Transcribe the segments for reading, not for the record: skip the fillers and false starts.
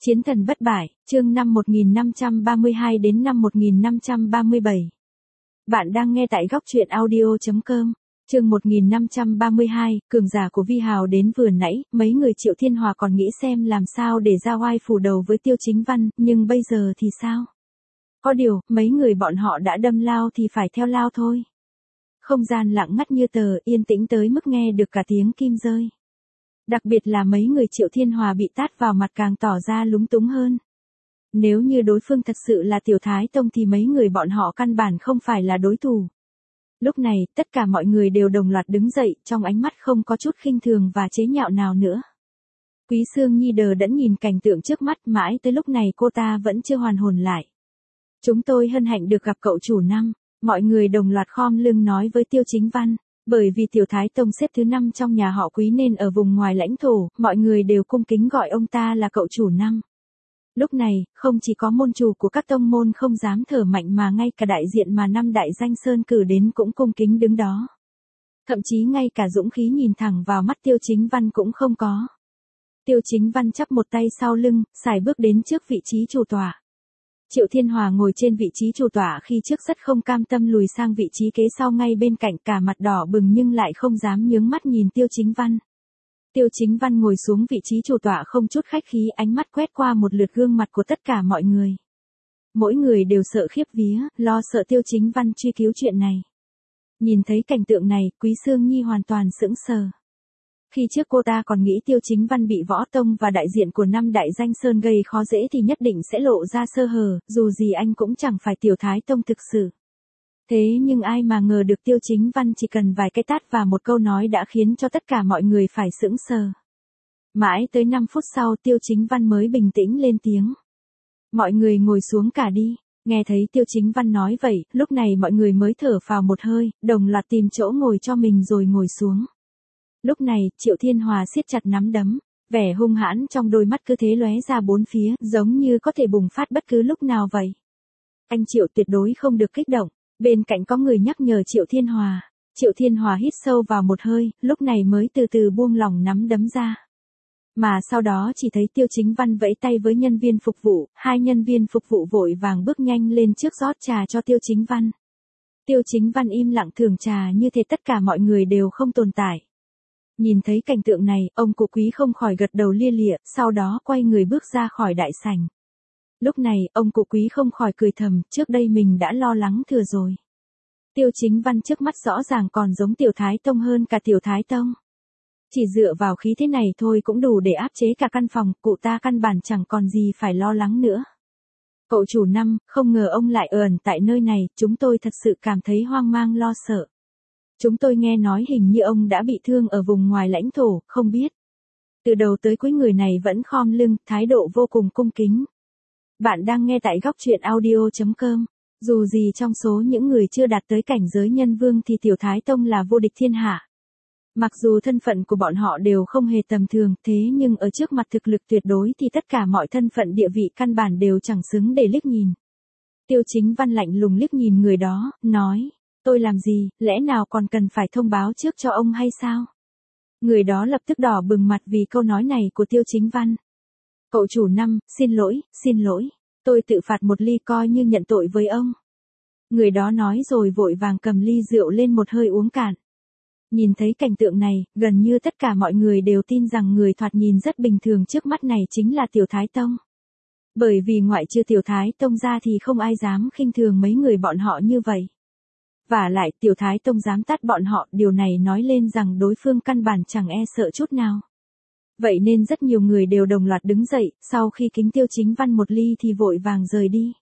Chiến thần bất bại, chương năm 1532 đến năm 1537. Bạn đang nghe tại góc truyện audio.com. Chương 1532, cường giả của Vi Hào đến vừa nãy, mấy người Triệu Thiên Hòa còn nghĩ xem làm sao để ra oai phủ đầu với Tiêu Chính Văn, nhưng bây giờ thì sao? Có điều, mấy người bọn họ đã đâm lao thì phải theo lao thôi. Không gian lặng ngắt như tờ, yên tĩnh tới mức nghe được cả tiếng kim rơi. Đặc biệt là mấy người Triệu Thiên Hòa bị tát vào mặt càng tỏ ra lúng túng hơn. Nếu như đối phương thật sự là Tiểu Thái Tông thì mấy người bọn họ căn bản không phải là đối thủ. Lúc này, tất cả mọi người đều đồng loạt đứng dậy, trong ánh mắt không có chút khinh thường và chế nhạo nào nữa. Quý Sương Nhi đờ đẫn nhìn cảnh tượng trước mắt, mãi tới lúc này cô ta vẫn chưa hoàn hồn lại. Chúng tôi hân hạnh được gặp cậu chủ năm, mọi người đồng loạt khom lưng nói với Tiêu Chính Văn. Bởi vì Tiểu Thái Tông xếp thứ 5 trong nhà họ Quý nên ở vùng ngoài lãnh thổ, mọi người đều cung kính gọi ông ta là cậu chủ năm. Lúc này, không chỉ có môn chủ của các tông môn không dám thở mạnh mà ngay cả đại diện mà năm đại danh sơn cử đến cũng cung kính đứng đó. Thậm chí ngay cả dũng khí nhìn thẳng vào mắt Tiêu Chính Văn cũng không có. Tiêu Chính Văn chắp một tay sau lưng, sải bước đến trước vị trí chủ tọa. Triệu Thiên Hòa ngồi trên vị trí chủ tọa khi trước rất không cam tâm lùi sang vị trí kế sau ngay bên cạnh, cả mặt đỏ bừng nhưng lại không dám nhướng mắt nhìn Tiêu Chính Văn. Tiêu Chính Văn ngồi xuống vị trí chủ tọa không chút khách khí, ánh mắt quét qua một lượt gương mặt của tất cả mọi người. Mỗi người đều sợ khiếp vía, lo sợ Tiêu Chính Văn truy cứu chuyện này. Nhìn thấy cảnh tượng này, Quý Sương Nhi hoàn toàn sững sờ. Khi trước cô ta còn nghĩ Tiêu Chính Văn bị Võ Tông và đại diện của năm đại danh sơn gây khó dễ thì nhất định sẽ lộ ra sơ hở, dù gì anh cũng chẳng phải Tiểu Thái Tông thực sự. Thế nhưng ai mà ngờ được Tiêu Chính Văn chỉ cần vài cái tát và một câu nói đã khiến cho tất cả mọi người phải sững sờ. Mãi tới 5 phút sau Tiêu Chính Văn mới bình tĩnh lên tiếng. Mọi người ngồi xuống cả đi. Nghe thấy Tiêu Chính Văn nói vậy, lúc này mọi người mới thở phào một hơi, đồng loạt tìm chỗ ngồi cho mình rồi ngồi xuống. Lúc này, Triệu Thiên Hòa siết chặt nắm đấm, vẻ hung hãn trong đôi mắt cứ thế lóe ra bốn phía, giống như có thể bùng phát bất cứ lúc nào vậy. Anh Triệu tuyệt đối không được kích động, bên cạnh có người nhắc nhở Triệu Thiên Hòa. Triệu Thiên Hòa hít sâu vào một hơi, lúc này mới từ từ buông lỏng nắm đấm ra. Mà sau đó chỉ thấy Tiêu Chính Văn vẫy tay với nhân viên phục vụ, hai nhân viên phục vụ vội vàng bước nhanh lên trước rót trà cho Tiêu Chính Văn. Tiêu Chính Văn im lặng thưởng trà như thế tất cả mọi người đều không tồn tại. Nhìn thấy cảnh tượng này, ông cụ Quý không khỏi gật đầu lia lịa, sau đó quay người bước ra khỏi đại sảnh. Lúc này, ông cụ Quý không khỏi cười thầm, trước đây mình đã lo lắng thừa rồi. Tiêu Chính Văn trước mắt rõ ràng còn giống Tiểu Thái Tông hơn cả Tiểu Thái Tông. Chỉ dựa vào khí thế này thôi cũng đủ để áp chế cả căn phòng, cụ ta căn bản chẳng còn gì phải lo lắng nữa. Cậu chủ năm, không ngờ ông lại ẩn tại nơi này, chúng tôi thật sự cảm thấy hoang mang lo sợ. Chúng tôi nghe nói hình như ông đã bị thương ở vùng ngoài lãnh thổ, không biết. Từ đầu tới cuối người này vẫn khom lưng, thái độ vô cùng cung kính. Bạn đang nghe tại góc truyện audio.com. Dù gì trong số những người chưa đạt tới cảnh giới nhân vương thì Tiểu Thái Tông là vô địch thiên hạ. Mặc dù thân phận của bọn họ đều không hề tầm thường, thế nhưng ở trước mặt thực lực tuyệt đối thì tất cả mọi thân phận địa vị căn bản đều chẳng xứng để liếc nhìn. Tiêu Chính Văn lạnh lùng liếc nhìn người đó, nói. Tôi làm gì, lẽ nào còn cần phải thông báo trước cho ông hay sao? Người đó lập tức đỏ bừng mặt vì câu nói này của Tiêu Chính Văn. Cậu chủ năm, xin lỗi, tôi tự phạt một ly coi như nhận tội với ông. Người đó nói rồi vội vàng cầm ly rượu lên một hơi uống cạn. Nhìn thấy cảnh tượng này, gần như tất cả mọi người đều tin rằng người thoạt nhìn rất bình thường trước mắt này chính là Tiểu Thái Tông. Bởi vì ngoại trừ Tiểu Thái Tông ra thì không ai dám khinh thường mấy người bọn họ như vậy. Vả lại Tiểu Thái Tông dám tát bọn họ, điều này nói lên rằng đối phương căn bản chẳng e sợ chút nào. Vậy nên rất nhiều người đều đồng loạt đứng dậy, sau khi kính Tiêu Chính Văn một ly thì vội vàng rời đi.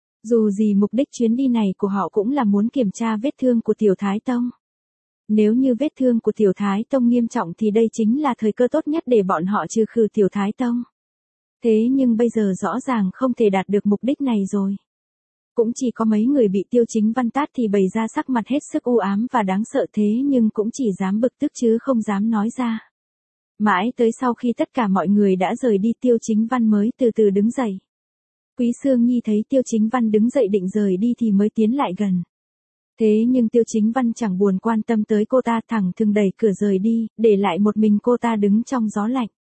Dù gì mục đích chuyến đi này của họ cũng là muốn kiểm tra vết thương của Tiểu Thái Tông. Nếu như vết thương của Tiểu Thái Tông nghiêm trọng thì đây chính là thời cơ tốt nhất để bọn họ trừ khử Tiểu Thái Tông. Thế nhưng bây giờ rõ ràng không thể đạt được mục đích này rồi. Cũng chỉ có mấy người bị Tiêu Chính Văn tát thì bày ra sắc mặt hết sức u ám và đáng sợ, thế nhưng cũng chỉ dám bực tức chứ không dám nói ra. Mãi tới sau khi tất cả mọi người đã rời đi Tiêu Chính Văn mới từ từ đứng dậy. Quý Sương Nhi thấy Tiêu Chính Văn đứng dậy định rời đi thì mới tiến lại gần. Thế nhưng Tiêu Chính Văn chẳng buồn quan tâm tới cô ta, thẳng thừng đẩy cửa rời đi, để lại một mình cô ta đứng trong gió lạnh.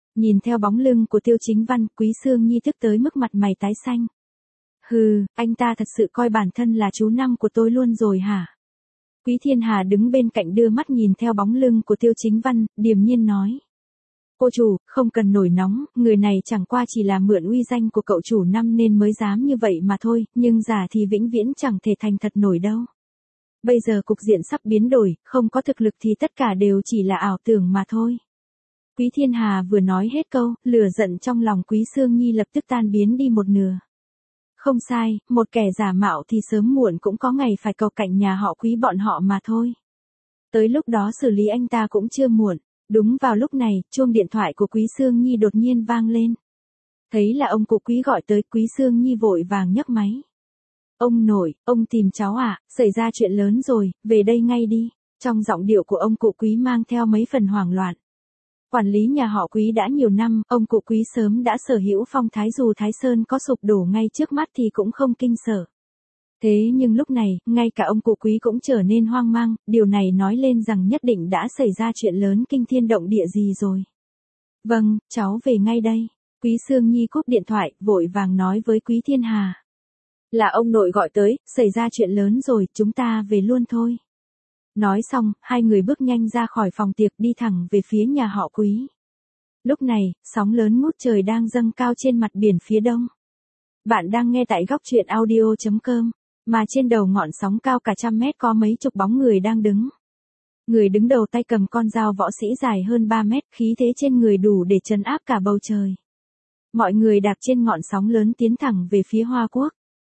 Nhìn theo bóng lưng của Tiêu Chính Văn, Quý Sương Nhi tức tới mức mặt mày tái xanh. Hừ, anh ta thật sự coi bản thân là chú năm của tôi luôn rồi hả? Quý Thiên Hà đứng bên cạnh đưa mắt nhìn theo bóng lưng của Tiêu Chính Văn, điềm nhiên nói. Cô chủ, không cần nổi nóng, người này chẳng qua chỉ là mượn uy danh của cậu chủ năm nên mới dám như vậy mà thôi, nhưng giả thì vĩnh viễn chẳng thể thành thật nổi đâu. Bây giờ cục diện sắp biến đổi, không có thực lực thì tất cả đều chỉ là ảo tưởng mà thôi. Quý Thiên Hà vừa nói hết câu, lửa giận trong lòng Quý Sương Nhi lập tức tan biến đi một nửa. Không sai, một kẻ giả mạo thì sớm muộn cũng có ngày phải cầu cạnh nhà họ Quý bọn họ mà thôi. Tới lúc đó xử lý anh ta cũng chưa muộn. Đúng vào lúc này, chuông điện thoại của Quý Sương Nhi đột nhiên vang lên. Thấy là ông cụ Quý gọi tới, Quý Sương Nhi vội vàng nhấc máy. Ông nội, ông tìm cháu à, xảy ra chuyện lớn rồi, về đây ngay đi. Trong giọng điệu của ông cụ Quý mang theo mấy phần hoảng loạn. Quản lý nhà họ Quý đã nhiều năm, ông cụ Quý sớm đã sở hữu phong thái, dù Thái Sơn có sụp đổ ngay trước mắt thì cũng không kinh sợ. Thế nhưng lúc này, ngay cả ông cụ Quý cũng trở nên hoang mang, điều này nói lên rằng nhất định đã xảy ra chuyện lớn kinh thiên động địa gì rồi. Vâng, cháu về ngay đây. Quý Sương Nhi cúp điện thoại, vội vàng nói với Quý Thiên Hà. Là ông nội gọi tới, xảy ra chuyện lớn rồi, chúng ta về luôn thôi. Nói xong, hai người bước nhanh ra khỏi phòng tiệc đi thẳng về phía nhà họ Quý. Lúc này, sóng lớn ngút trời đang dâng cao trên mặt biển phía đông. Bạn đang nghe tại góc truyện audio.com. Mà trên đầu ngọn sóng cao cả 100 mét có mấy chục bóng người đang đứng. Người đứng đầu tay cầm con dao võ sĩ dài hơn 3 mét, khí thế trên người đủ để trấn áp cả bầu trời. Mọi người đạp trên ngọn sóng lớn tiến thẳng về phía Hoa Quốc.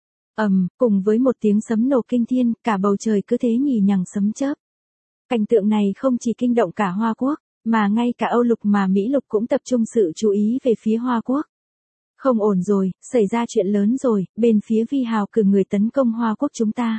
Cùng với một tiếng sấm nổ kinh thiên, cả bầu trời cứ thế nhì nhằng sấm chớp. Cảnh tượng này không chỉ kinh động cả Hoa Quốc, mà ngay cả Âu Lục mà Mỹ Lục cũng tập trung sự chú ý về phía Hoa Quốc. Không ổn rồi, xảy ra chuyện lớn rồi, bên phía Vi Hào cử người tấn công Hoa Quốc chúng ta.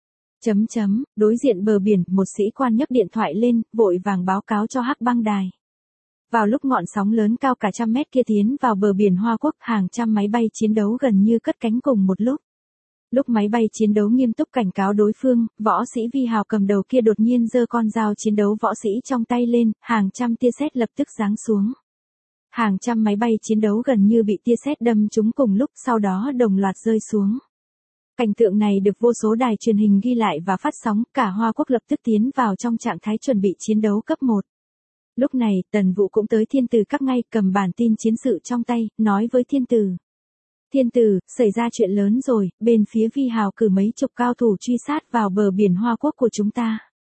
Đối diện bờ biển, một sĩ quan nhấc điện thoại lên, vội vàng báo cáo cho Hắc Băng Đài. Vào lúc ngọn sóng lớn cao cả 100 mét kia tiến vào bờ biển Hoa Quốc, hàng trăm máy bay chiến đấu gần như cất cánh cùng một lúc. Lúc máy bay chiến đấu nghiêm túc cảnh cáo đối phương, võ sĩ Vi Hào cầm đầu kia đột nhiên giơ con dao chiến đấu võ sĩ trong tay lên, hàng trăm tia sét lập tức giáng xuống. Hàng trăm máy bay chiến đấu gần như bị tia sét đâm trúng cùng lúc, sau đó đồng loạt rơi xuống. Cảnh tượng này được vô số đài truyền hình ghi lại và phát sóng, cả Hoa Quốc lập tức tiến vào trong trạng thái chuẩn bị chiến đấu cấp 1. Lúc này, Tần Vũ cũng tới Thiên Tử Các ngay, cầm bản tin chiến sự trong tay, nói với Thiên Tử. Thiên Tử, xảy ra chuyện lớn rồi, bên phía Vi Hào cử mấy chục cao thủ truy sát vào bờ biển Hoa Quốc của chúng ta.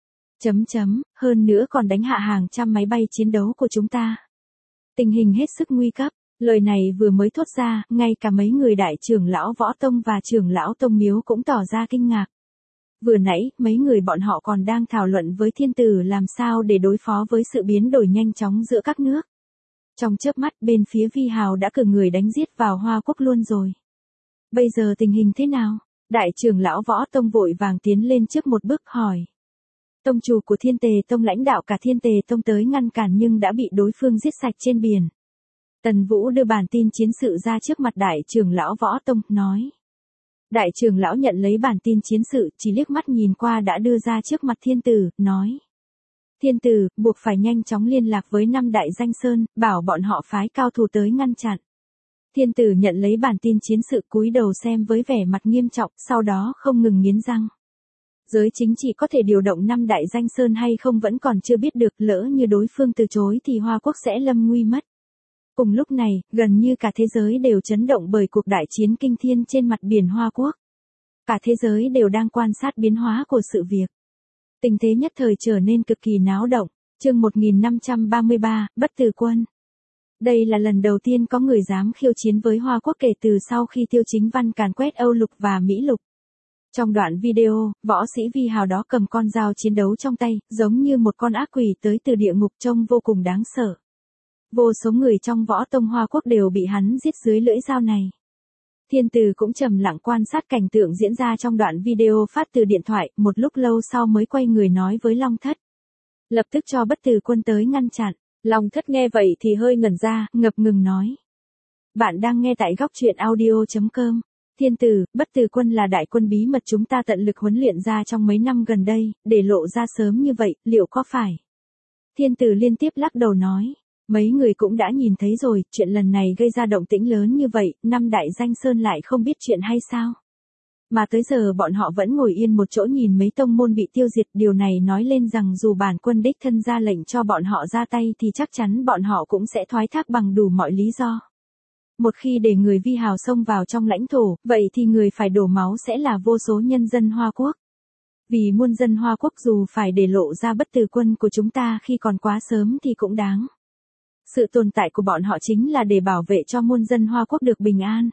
Hơn nữa còn đánh hạ hàng trăm máy bay chiến đấu của chúng ta. Tình hình hết sức nguy cấp, lời này vừa mới thốt ra, ngay cả mấy người đại trưởng lão Võ Tông và trưởng lão Tông Miếu cũng tỏ ra kinh ngạc. Vừa nãy, mấy người bọn họ còn đang thảo luận với Thiên Tử làm sao để đối phó với sự biến đổi nhanh chóng giữa các nước. Trong chớp mắt, bên phía Vi Hào đã cử người đánh giết vào Hoa Quốc luôn rồi. Bây giờ tình hình thế nào? Đại trưởng lão Võ Tông vội vàng tiến lên trước một bước hỏi. Tông chủ của Thiên Tề Tông lãnh đạo cả Thiên Tề Tông tới ngăn cản nhưng đã bị đối phương giết sạch trên biển. Tần Vũ đưa bản tin chiến sự ra trước mặt đại trưởng lão Võ Tông, nói. Đại trưởng lão nhận lấy bản tin chiến sự, chỉ liếc mắt nhìn qua đã đưa ra trước mặt Thiên Tử, nói. Thiên Tử, buộc phải nhanh chóng liên lạc với 5 đại danh sơn, bảo bọn họ phái cao thủ tới ngăn chặn. Thiên Tử nhận lấy bản tin chiến sự cúi đầu xem với vẻ mặt nghiêm trọng, sau đó không ngừng nghiến răng. Giới chính trị có thể điều động 5 đại danh sơn hay không vẫn còn chưa biết được, lỡ như đối phương từ chối thì Hoa Quốc sẽ lâm nguy mất. Cùng lúc này, gần như cả thế giới đều chấn động bởi cuộc đại chiến kinh thiên trên mặt biển Hoa Quốc. Cả thế giới đều đang quan sát biến hóa của sự việc. Tình thế nhất thời trở nên cực kỳ náo động. Chương 1533, Bất Tử Quân. Đây là lần đầu tiên có người dám khiêu chiến với Hoa Quốc kể từ sau khi Tiêu Chính Văn càn quét Âu Lục và Mỹ Lục. Trong đoạn video, võ sĩ Vi Hào đó cầm con dao chiến đấu trong tay, giống như một con ác quỷ tới từ địa ngục, trông vô cùng đáng sợ. Vô số người trong Võ Tông Hoa Quốc đều bị hắn giết dưới lưỡi dao này. Thiên Tử cũng trầm lặng quan sát cảnh tượng diễn ra trong đoạn video phát từ điện thoại, một lúc lâu sau mới quay người nói với Long Thất. Lập tức cho Bất Tử Quân tới ngăn chặn. Long Thất nghe vậy thì hơi ngẩn ra, ngập ngừng nói. Bạn đang nghe tại góc truyện audio.com. Thiên Tử, Bất Tử Quân là đại quân bí mật chúng ta tận lực huấn luyện ra trong mấy năm gần đây, để lộ ra sớm như vậy, liệu có phải? Thiên Tử liên tiếp lắc đầu nói. Mấy người cũng đã nhìn thấy rồi, chuyện lần này gây ra động tĩnh lớn như vậy, năm đại danh sơn lại không biết chuyện hay sao? Mà tới giờ bọn họ vẫn ngồi yên một chỗ nhìn mấy tông môn bị tiêu diệt, điều này nói lên rằng dù bản quân đích thân ra lệnh cho bọn họ ra tay thì chắc chắn bọn họ cũng sẽ thoái thác bằng đủ mọi lý do. Một khi để người Vi Hào xông vào trong lãnh thổ, vậy thì người phải đổ máu sẽ là vô số nhân dân Hoa Quốc. Vì muôn dân Hoa Quốc dù phải để lộ ra Bất Tử Quân của chúng ta khi còn quá sớm thì cũng đáng. Sự tồn tại của bọn họ chính là để bảo vệ cho muôn dân Hoa Quốc được bình an.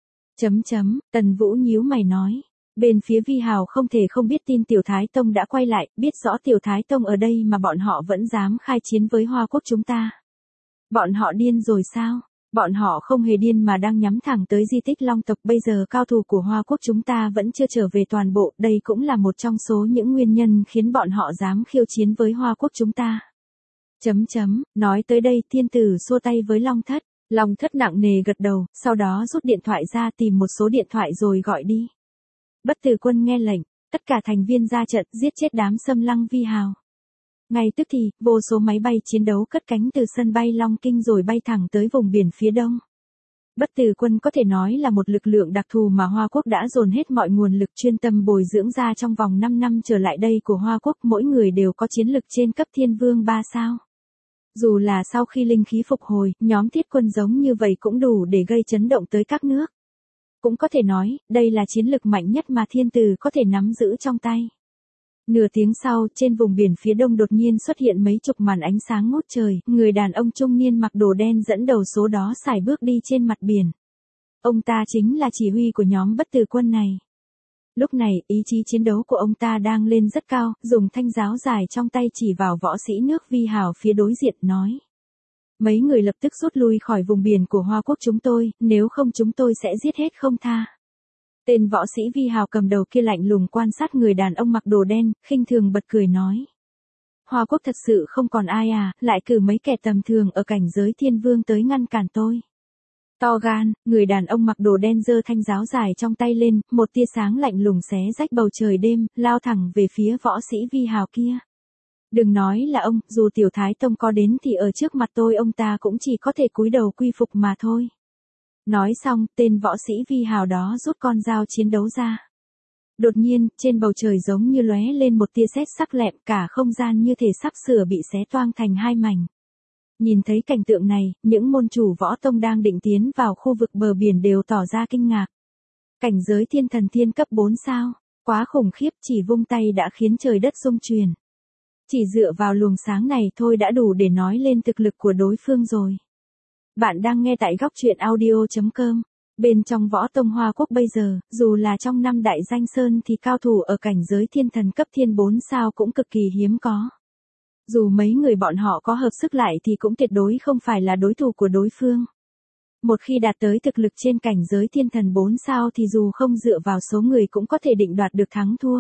Tần Vũ nhíu mày nói. Bên phía Vi Hào không thể không biết tin Tiểu Thái Tông đã quay lại, biết rõ Tiểu Thái Tông ở đây mà bọn họ vẫn dám khai chiến với Hoa Quốc chúng ta. Bọn họ điên rồi sao? Bọn họ không hề điên mà đang nhắm thẳng tới di tích Long tộc. Bây giờ cao thủ của Hoa Quốc chúng ta vẫn chưa trở về toàn bộ, đây cũng là một trong số những nguyên nhân khiến bọn họ dám khiêu chiến với Hoa Quốc chúng ta. Nói tới đây thiên tử xua tay với Long Thất. Long Thất nặng nề gật đầu, sau đó rút điện thoại ra tìm một số điện thoại rồi gọi đi. Bất Tử Quân nghe lệnh, tất cả thành viên ra trận giết chết đám xâm lăng Vi Hào. Ngay tức thì, vô số máy bay chiến đấu cất cánh từ sân bay Long Kinh rồi bay thẳng tới vùng biển phía đông. Bất Tử Quân có thể nói là một lực lượng đặc thù mà Hoa Quốc đã dồn hết mọi nguồn lực chuyên tâm bồi dưỡng ra trong vòng 5 năm trở lại đây của Hoa Quốc, mỗi người đều có chiến lực trên cấp Thiên Vương 3 sao. Dù là sau khi linh khí phục hồi, nhóm thiết quân giống như vậy cũng đủ để gây chấn động tới các nước. Cũng có thể nói, đây là chiến lực mạnh nhất mà thiên tử có thể nắm giữ trong tay. Nửa tiếng sau, trên vùng biển phía đông đột nhiên xuất hiện mấy chục màn ánh sáng ngút trời, người đàn ông trung niên mặc đồ đen dẫn đầu số đó sải bước đi trên mặt biển. Ông ta chính là chỉ huy của nhóm Bất Tử Quân này. Lúc này, ý chí chiến đấu của ông ta đang lên rất cao, dùng thanh giáo dài trong tay chỉ vào võ sĩ nước Vi Hào phía đối diện nói. Mấy người lập tức rút lui khỏi vùng biển của Hoa Quốc chúng tôi, nếu không chúng tôi sẽ giết hết không tha. Tên võ sĩ Vi Hào cầm đầu kia lạnh lùng quan sát người đàn ông mặc đồ đen, khinh thường bật cười nói. Hoa Quốc thật sự không còn ai à, lại cử mấy kẻ tầm thường ở cảnh giới thiên vương tới ngăn cản tôi. To gan, người đàn ông mặc đồ đen giơ thanh giáo dài trong tay lên, một tia sáng lạnh lùng xé rách bầu trời đêm, lao thẳng về phía võ sĩ Vi Hào kia. Đừng nói là ông, dù Tiểu Thái Tông có đến thì ở trước mặt tôi ông ta cũng chỉ có thể cúi đầu quy phục mà thôi. Nói xong, tên võ sĩ Vi Hào đó rút con dao chiến đấu ra. Đột nhiên, trên bầu trời giống như lóe lên một tia sét sắc lẹm, cả không gian như thể sắp sửa bị xé toang thành hai mảnh. Nhìn thấy cảnh tượng này, những môn chủ võ tông đang định tiến vào khu vực bờ biển đều tỏ ra kinh ngạc. Cảnh giới thiên thần thiên cấp 4 sao, quá khủng khiếp, chỉ vung tay đã khiến trời đất rung chuyển. Chỉ dựa vào luồng sáng này thôi đã đủ để nói lên thực lực của đối phương rồi. Bạn đang nghe tại góc truyện audio.com. Bên trong võ tông Hoa Quốc bây giờ, dù là trong năm đại danh sơn thì cao thủ ở cảnh giới thiên thần cấp thiên 4 sao cũng cực kỳ hiếm có. Dù mấy người bọn họ có hợp sức lại thì cũng tuyệt đối không phải là đối thủ của đối phương. Một khi đạt tới thực lực trên cảnh giới thiên thần 4 sao thì dù không dựa vào số người cũng có thể định đoạt được thắng thua.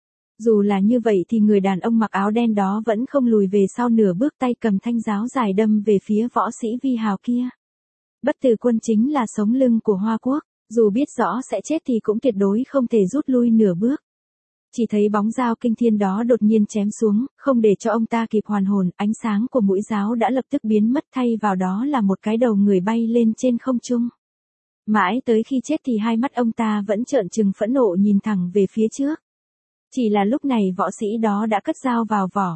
Dù là như vậy thì người đàn ông mặc áo đen đó vẫn không lùi về sau nửa bước, tay cầm thanh giáo dài đâm về phía võ sĩ Vi Hào kia. Bất Tử Quân chính là sống lưng của Hoa Quốc, dù biết rõ sẽ chết thì cũng tuyệt đối không thể rút lui nửa bước. Chỉ thấy bóng dao kinh thiên đó đột nhiên chém xuống, không để cho ông ta kịp hoàn hồn, ánh sáng của mũi giáo đã lập tức biến mất, thay vào đó là một cái đầu người bay lên trên không trung. Mãi tới khi chết thì hai mắt ông ta vẫn trợn trừng phẫn nộ nhìn thẳng về phía trước. Chỉ là lúc này võ sĩ đó đã cất dao vào vỏ.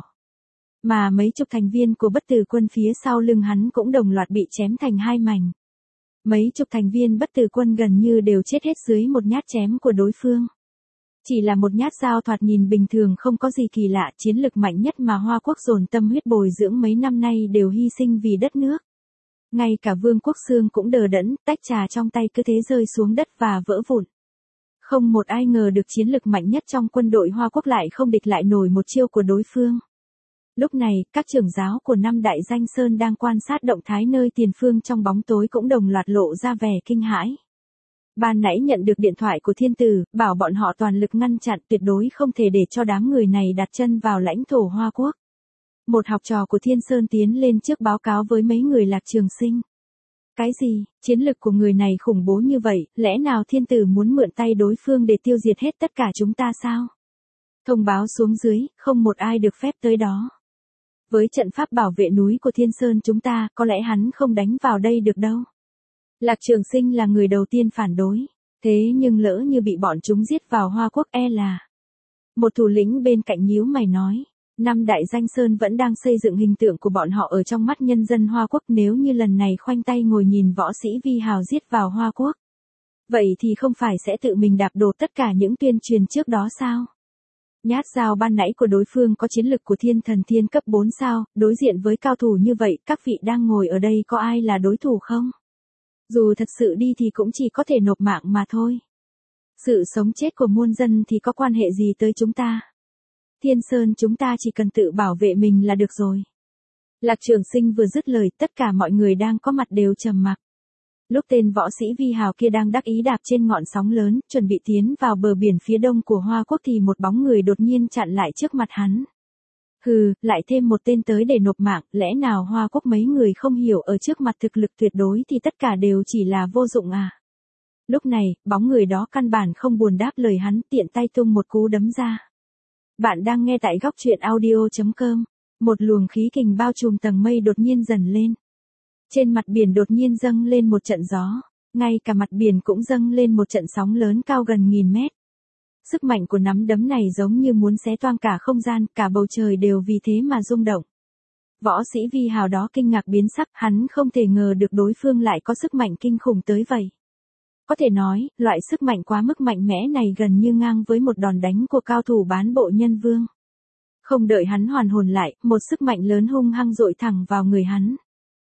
Mà mấy chục thành viên của Bất Tử Quân phía sau lưng hắn cũng đồng loạt bị chém thành hai mảnh. Mấy chục thành viên Bất Tử Quân gần như đều chết hết dưới một nhát chém của đối phương. Chỉ là một nhát dao thoạt nhìn bình thường không có gì kỳ lạ, chiến lực mạnh nhất mà Hoa Quốc dồn tâm huyết bồi dưỡng mấy năm nay đều hy sinh vì đất nước. Ngay cả Vương Quốc Xương cũng đờ đẫn, tách trà trong tay cứ thế rơi xuống đất và vỡ vụn. Không một ai ngờ được chiến lực mạnh nhất trong quân đội Hoa Quốc lại không địch lại nổi một chiêu của đối phương. Lúc này, các trưởng giáo của năm đại danh sơn đang quan sát động thái nơi tiền phương trong bóng tối cũng đồng loạt lộ ra vẻ kinh hãi. Ban nãy nhận được điện thoại của thiên tử, bảo bọn họ toàn lực ngăn chặn, tuyệt đối không thể để cho đám người này đặt chân vào lãnh thổ Hoa Quốc. Một học trò của Thiên Sơn tiến lên trước báo cáo với mấy người Lạc Trường Sinh. Cái gì, chiến lực của người này khủng bố như vậy, lẽ nào thiên tử muốn mượn tay đối phương để tiêu diệt hết tất cả chúng ta sao? Thông báo xuống dưới, không một ai được phép tới đó. Với trận pháp bảo vệ núi của Thiên Sơn chúng ta, có lẽ hắn không đánh vào đây được đâu. Lạc Trường Sinh là người đầu tiên phản đối. Thế nhưng lỡ như bị bọn chúng giết vào Hoa Quốc e là. Một thủ lĩnh bên cạnh nhíu mày nói. Năm đại danh sơn vẫn đang xây dựng hình tượng của bọn họ ở trong mắt nhân dân Hoa Quốc, nếu như lần này khoanh tay ngồi nhìn võ sĩ Vi Hào giết vào Hoa Quốc. Vậy thì không phải sẽ tự mình đạp đổ tất cả những tuyên truyền trước đó sao? Nhát dao ban nãy của đối phương có chiến lực của thiên thần thiên cấp 4 sao, đối diện với cao thủ như vậy, các vị đang ngồi ở đây có ai là đối thủ không? Dù thật sự đi thì cũng chỉ có thể nộp mạng mà thôi. Sự sống chết của muôn dân thì có quan hệ gì tới chúng ta? Thiên Sơn chúng ta chỉ cần tự bảo vệ mình là được rồi. Lạc Trường Sinh vừa dứt lời, tất cả mọi người đang có mặt đều trầm mặc. Lúc tên võ sĩ Vi Hào kia đang đắc ý đạp trên ngọn sóng lớn, chuẩn bị tiến vào bờ biển phía đông của Hoa Quốc thì một bóng người đột nhiên chặn lại trước mặt hắn. Hừ, lại thêm một tên tới để nộp mạng, lẽ nào Hoa Quốc mấy người không hiểu ở trước mặt thực lực tuyệt đối thì tất cả đều chỉ là vô dụng à? Lúc này, bóng người đó căn bản không buồn đáp lời hắn, tiện tay tung một cú đấm ra. Bạn đang nghe tại góc truyện audio.com. Một luồng khí kình bao trùm tầng mây đột nhiên dần lên. Trên mặt biển đột nhiên dâng lên một trận gió, ngay cả mặt biển cũng dâng lên một trận sóng lớn cao gần 1000 mét. Sức mạnh của nắm đấm này giống như muốn xé toang cả không gian, cả bầu trời đều vì thế mà rung động. Võ sĩ Vi Hào đó kinh ngạc biến sắc, hắn không thể ngờ được đối phương lại có sức mạnh kinh khủng tới vậy. Có thể nói, loại sức mạnh quá mức mạnh mẽ này gần như ngang với một đòn đánh của cao thủ bán bộ nhân vương. Không đợi hắn hoàn hồn lại, một sức mạnh lớn hung hăng dội thẳng vào người hắn.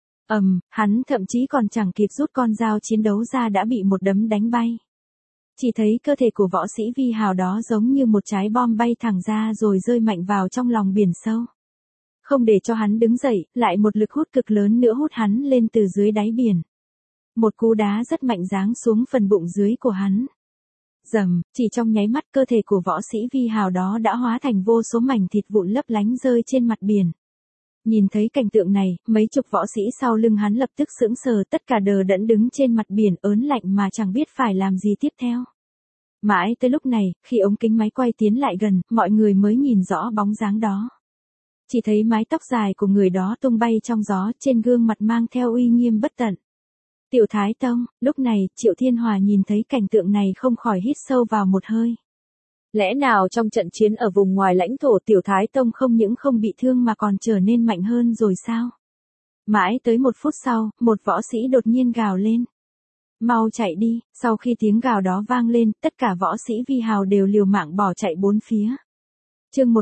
Hắn thậm chí còn chẳng kịp rút con dao chiến đấu ra đã bị một đấm đánh bay. Chỉ thấy cơ thể của võ sĩ Vi Hào đó giống như một trái bom bay thẳng ra rồi rơi mạnh vào trong lòng biển sâu. Không để cho hắn đứng dậy, lại một lực hút cực lớn nữa hút hắn lên từ dưới đáy biển. Một cú đá rất mạnh giáng xuống phần bụng dưới của hắn. Rầm, chỉ trong nháy mắt cơ thể của võ sĩ Vi Hào đó đã hóa thành vô số mảnh thịt vụn lấp lánh rơi trên mặt biển. Nhìn thấy cảnh tượng này, mấy chục võ sĩ sau lưng hắn lập tức sững sờ, tất cả đờ đẫn đứng trên mặt biển ớn lạnh mà chẳng biết phải làm gì tiếp theo. Mãi tới lúc này, khi ống kính máy quay tiến lại gần, mọi người mới nhìn rõ bóng dáng đó. Chỉ thấy mái tóc dài của người đó tung bay trong gió, trên gương mặt mang theo uy nghiêm bất tận. Tiểu Thái Tông, lúc này, Triệu Thiên Hòa nhìn thấy cảnh tượng này không khỏi hít sâu vào một hơi. Lẽ nào trong trận chiến ở vùng ngoài lãnh thổ Tiểu Thái Tông không những không bị thương mà còn trở nên mạnh hơn rồi sao? Mãi tới 1 phút sau, một võ sĩ đột nhiên gào lên. Mau chạy đi, sau khi tiếng gào đó vang lên, tất cả võ sĩ Vi Hào đều liều mạng bỏ chạy bốn phía. Chương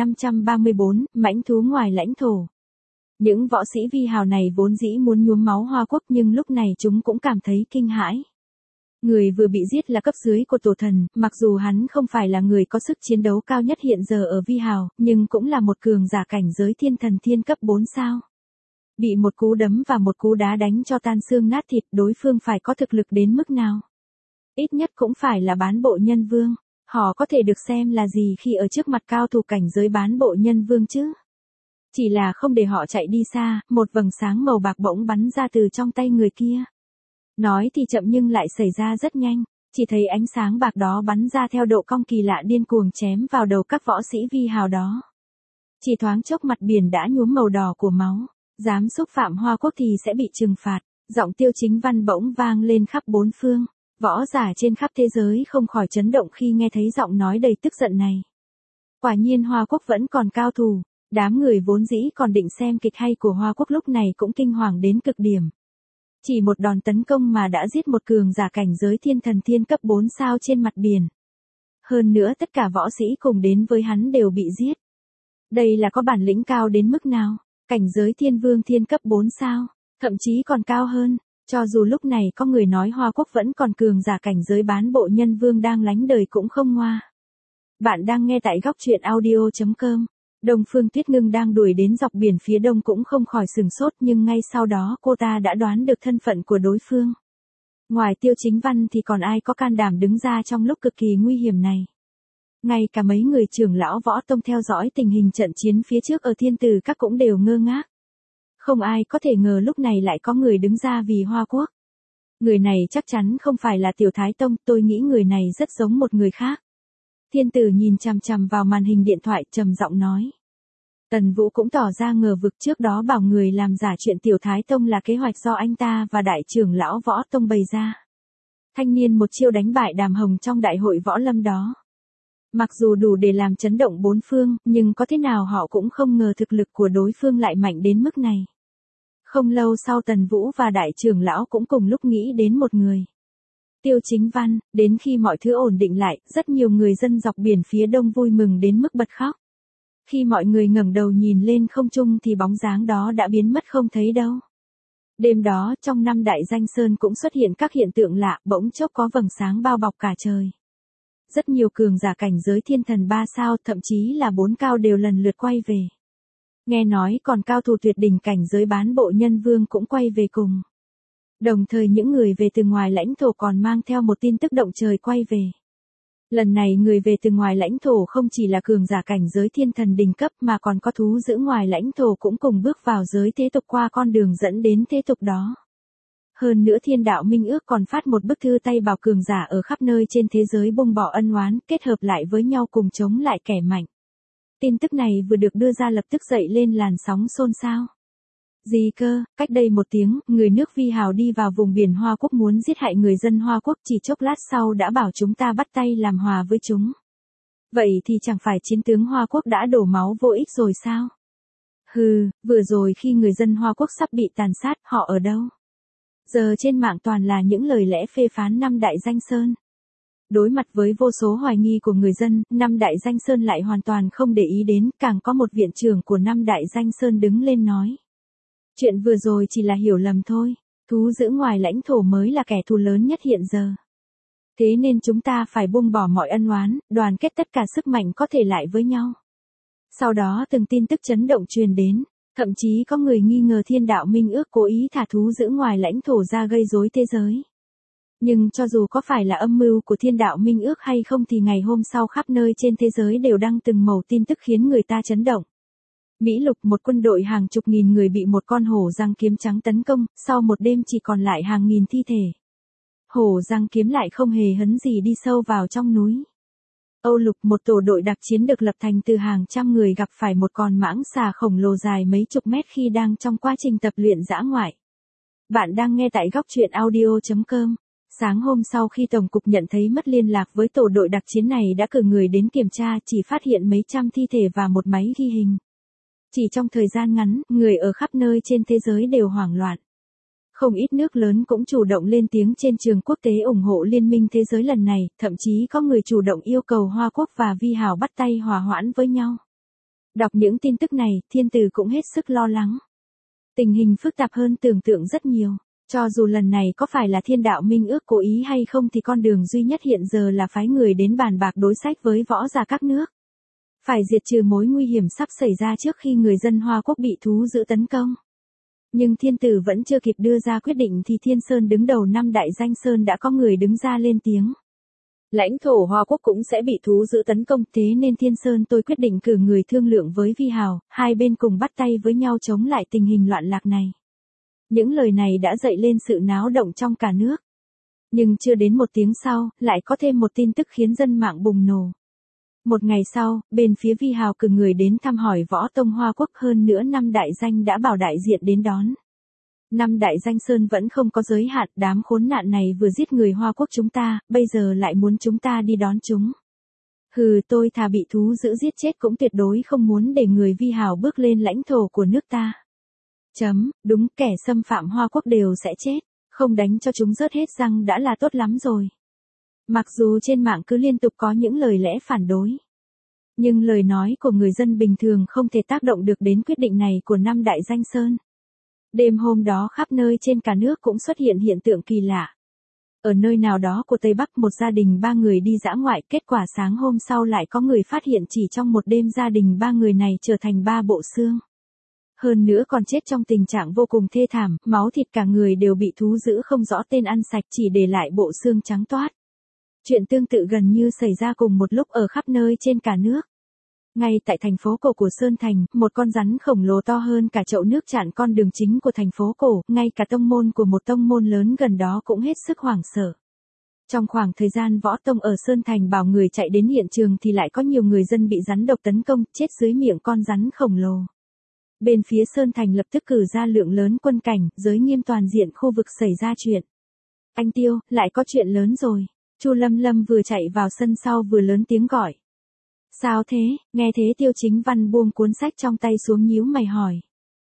1534, mãnh thú ngoài lãnh thổ. Những võ sĩ Vi Hào này vốn dĩ muốn nhuốm máu Hoa Quốc nhưng lúc này chúng cũng cảm thấy kinh hãi. Người vừa bị giết là cấp dưới của tổ thần, mặc dù hắn không phải là người có sức chiến đấu cao nhất hiện giờ ở Vi Hào, nhưng cũng là một cường giả cảnh giới thiên thần thiên cấp 4 sao. Bị một cú đấm và một cú đá đánh cho tan xương nát thịt, đối phương phải có thực lực đến mức nào? Ít nhất cũng phải là bán bộ nhân vương. Họ có thể được xem là gì khi ở trước mặt cao thủ cảnh giới bán bộ nhân vương chứ? Chỉ là không để họ chạy đi xa, một vầng sáng màu bạc bỗng bắn ra từ trong tay người kia. Nói thì chậm nhưng lại xảy ra rất nhanh, chỉ thấy ánh sáng bạc đó bắn ra theo độ cong kỳ lạ điên cuồng chém vào đầu các võ sĩ Vi Hào đó. Chỉ thoáng chốc mặt biển đã nhuốm màu đỏ của máu, dám xúc phạm Hoa Quốc thì sẽ bị trừng phạt, giọng Tiêu Chính Văn bỗng vang lên khắp bốn phương, võ giả trên khắp thế giới không khỏi chấn động khi nghe thấy giọng nói đầy tức giận này. Quả nhiên Hoa Quốc vẫn còn cao thủ, đám người vốn dĩ còn định xem kịch hay của Hoa Quốc lúc này cũng kinh hoàng đến cực điểm. Chỉ một đòn tấn công mà đã giết một cường giả cảnh giới thiên thần thiên cấp 4 sao trên mặt biển. Hơn nữa tất cả võ sĩ cùng đến với hắn đều bị giết. Đây là có bản lĩnh cao đến mức nào? Cảnh giới thiên vương thiên cấp 4 sao, thậm chí còn cao hơn. Cho dù lúc này có người nói Hoa Quốc vẫn còn cường giả cảnh giới bán bộ nhân vương đang lánh đời cũng không ngoa. Bạn đang nghe tại góc truyện audio.com. Đông Phương Tuyết Ngưng đang đuổi đến dọc biển phía đông cũng không khỏi sừng sốt nhưng ngay sau đó cô ta đã đoán được thân phận của đối phương. Ngoài Tiêu Chính Văn thì còn ai có can đảm đứng ra trong lúc cực kỳ nguy hiểm này. Ngay cả mấy người trưởng lão võ tông theo dõi tình hình trận chiến phía trước ở Thiên Tử Các cũng đều ngơ ngác. Không ai có thể ngờ lúc này lại có người đứng ra vì Hoa Quốc. Người này chắc chắn không phải là Tiểu Thái Tông, tôi nghĩ người này rất giống một người khác. Thiên Tử nhìn chằm chằm vào màn hình điện thoại trầm giọng nói. Tần Vũ cũng tỏ ra ngờ vực, trước đó bảo người làm giả chuyện Tiểu Thái Tông là kế hoạch do anh ta và đại trưởng lão Võ Tông bày ra. Thanh niên một chiêu đánh bại Đàm Hồng trong đại hội võ lâm đó. Mặc dù đủ để làm chấn động bốn phương, nhưng có thế nào họ cũng không ngờ thực lực của đối phương lại mạnh đến mức này. Không lâu sau Tần Vũ và đại trưởng lão cũng cùng lúc nghĩ đến một người. Tiêu Chính Văn. Đến khi mọi thứ ổn định lại, rất nhiều người dân dọc biển phía đông vui mừng đến mức bật khóc. Khi mọi người ngẩng đầu nhìn lên không trung thì bóng dáng đó đã biến mất không thấy đâu. Đêm đó, trong năm đại danh sơn cũng xuất hiện các hiện tượng lạ, bỗng chốc có vầng sáng bao bọc cả trời. Rất nhiều cường giả cảnh giới thiên thần 3 sao, thậm chí là 4 cao đều lần lượt quay về. Nghe nói còn cao thủ tuyệt đỉnh cảnh giới bán bộ nhân vương cũng quay về cùng. Đồng thời những người về từ ngoài lãnh thổ còn mang theo một tin tức động trời quay về. Lần này người về từ ngoài lãnh thổ không chỉ là cường giả cảnh giới thiên thần đỉnh cấp mà còn có thú giữ ngoài lãnh thổ cũng cùng bước vào giới thế tục qua con đường dẫn đến thế tục đó. Hơn nữa Thiên Đạo Minh Ước còn phát một bức thư tay bảo cường giả ở khắp nơi trên thế giới buông bỏ ân oán, kết hợp lại với nhau cùng chống lại kẻ mạnh. Tin tức này vừa được đưa ra lập tức dậy lên làn sóng xôn xao. Gì cơ, cách đây 1 tiếng, người nước Vi Hào đi vào vùng biển Hoa Quốc muốn giết hại người dân Hoa Quốc, chỉ chốc lát sau đã bảo chúng ta bắt tay làm hòa với chúng. Vậy thì chẳng phải chiến tướng Hoa Quốc đã đổ máu vô ích rồi sao? Hừ, vừa rồi khi người dân Hoa Quốc sắp bị tàn sát, họ ở đâu? Giờ trên mạng toàn là những lời lẽ phê phán năm đại danh sơn. Đối mặt với vô số hoài nghi của người dân, năm đại danh sơn lại hoàn toàn không để ý đến, càng có một viện trưởng của năm đại danh sơn đứng lên nói. Chuyện vừa rồi chỉ là hiểu lầm thôi, thú giữ ngoài lãnh thổ mới là kẻ thù lớn nhất hiện giờ. Thế nên chúng ta phải buông bỏ mọi ân oán, đoàn kết tất cả sức mạnh có thể lại với nhau. Sau đó từng tin tức chấn động truyền đến, thậm chí có người nghi ngờ Thiên Đạo Minh Ước cố ý thả thú giữ ngoài lãnh thổ ra gây rối thế giới. Nhưng cho dù có phải là âm mưu của Thiên Đạo Minh Ước hay không thì ngày hôm sau khắp nơi trên thế giới đều đăng từng mẩu tin tức khiến người ta chấn động. Mỹ Lục, một quân đội hàng chục nghìn người bị một con hổ răng kiếm trắng tấn công, sau một đêm chỉ còn lại hàng nghìn thi thể. Hổ răng kiếm lại không hề hấn gì đi sâu vào trong núi. Âu Lục, một tổ đội đặc chiến được lập thành từ hàng trăm người gặp phải một con mãng xà khổng lồ dài mấy chục mét khi đang trong quá trình tập luyện dã ngoại. Bạn đang nghe tại góc truyện audio.com. Sáng hôm sau khi Tổng cục nhận thấy mất liên lạc với tổ đội đặc chiến này đã cử người đến kiểm tra, chỉ phát hiện mấy trăm thi thể và một máy ghi hình. Chỉ trong thời gian ngắn, người ở khắp nơi trên thế giới đều hoảng loạn. Không ít nước lớn cũng chủ động lên tiếng trên trường quốc tế ủng hộ liên minh thế giới lần này, thậm chí có người chủ động yêu cầu Hoa Quốc và Vi Hào bắt tay hòa hoãn với nhau. Đọc những tin tức này, Thiên Tử cũng hết sức lo lắng. Tình hình phức tạp hơn tưởng tượng rất nhiều. Cho dù lần này có phải là Thiên Đạo Minh Ước cố ý hay không thì con đường duy nhất hiện giờ là phái người đến bàn bạc đối sách với võ giả các nước. Phải diệt trừ mối nguy hiểm sắp xảy ra trước khi người dân Hoa Quốc bị thú dữ tấn công. Nhưng Thiên Tử vẫn chưa kịp đưa ra quyết định thì Thiên Sơn đứng đầu năm đại danh sơn đã có người đứng ra lên tiếng. Lãnh thổ Hoa Quốc cũng sẽ bị thú dữ tấn công, thế nên Thiên Sơn tôi quyết định cử người thương lượng với Vi Hào, hai bên cùng bắt tay với nhau chống lại tình hình loạn lạc này. Những lời này đã dậy lên sự náo động trong cả nước. Nhưng chưa đến 1 tiếng sau, lại có thêm một tin tức khiến dân mạng bùng nổ. Một ngày sau, bên phía Vi Hào cử người đến thăm hỏi Võ Tông Hoa Quốc, hơn nữa 5 đại danh đã bảo đại diện đến đón. 5 đại danh sơn vẫn không có giới hạn, đám khốn nạn này vừa giết người Hoa Quốc chúng ta, bây giờ lại muốn chúng ta đi đón chúng. Hừ, tôi thà bị thú dữ giết chết cũng tuyệt đối không muốn để người Vi Hào bước lên lãnh thổ của nước ta. Đúng, kẻ xâm phạm Hoa Quốc đều sẽ chết, không đánh cho chúng rớt hết răng đã là tốt lắm rồi. Mặc dù trên mạng cứ liên tục có những lời lẽ phản đối, nhưng lời nói của người dân bình thường không thể tác động được đến quyết định này của 5 đại danh sơn. Đêm hôm đó khắp nơi trên cả nước cũng xuất hiện hiện tượng kỳ lạ. Ở nơi nào đó của Tây Bắc, một gia đình 3 người đi dã ngoại, kết quả sáng hôm sau lại có người phát hiện chỉ trong một đêm gia đình 3 người này trở thành 3 bộ xương. Hơn nữa còn chết trong tình trạng vô cùng thê thảm, máu thịt cả người đều bị thú dữ không rõ tên ăn sạch, chỉ để lại bộ xương trắng toát. Chuyện tương tự gần như xảy ra cùng một lúc ở khắp nơi trên cả nước. Ngay tại thành phố cổ của Sơn Thành, một con rắn khổng lồ to hơn cả chậu nước chặn con đường chính của thành phố cổ, ngay cả tông môn của một tông môn lớn gần đó cũng hết sức hoảng sợ. Trong khoảng thời gian Võ Tông ở Sơn Thành bảo người chạy đến hiện trường thì lại có nhiều người dân bị rắn độc tấn công, chết dưới miệng con rắn khổng lồ. Bên phía Sơn Thành lập tức cử ra lượng lớn quân cảnh, giới nghiêm toàn diện khu vực xảy ra chuyện. Anh Tiêu, lại có chuyện lớn rồi. Chu Lâm Lâm vừa chạy vào sân sau vừa lớn tiếng gọi. Sao thế? Nghe thế Tiêu Chính Văn buông cuốn sách trong tay xuống nhíu mày hỏi.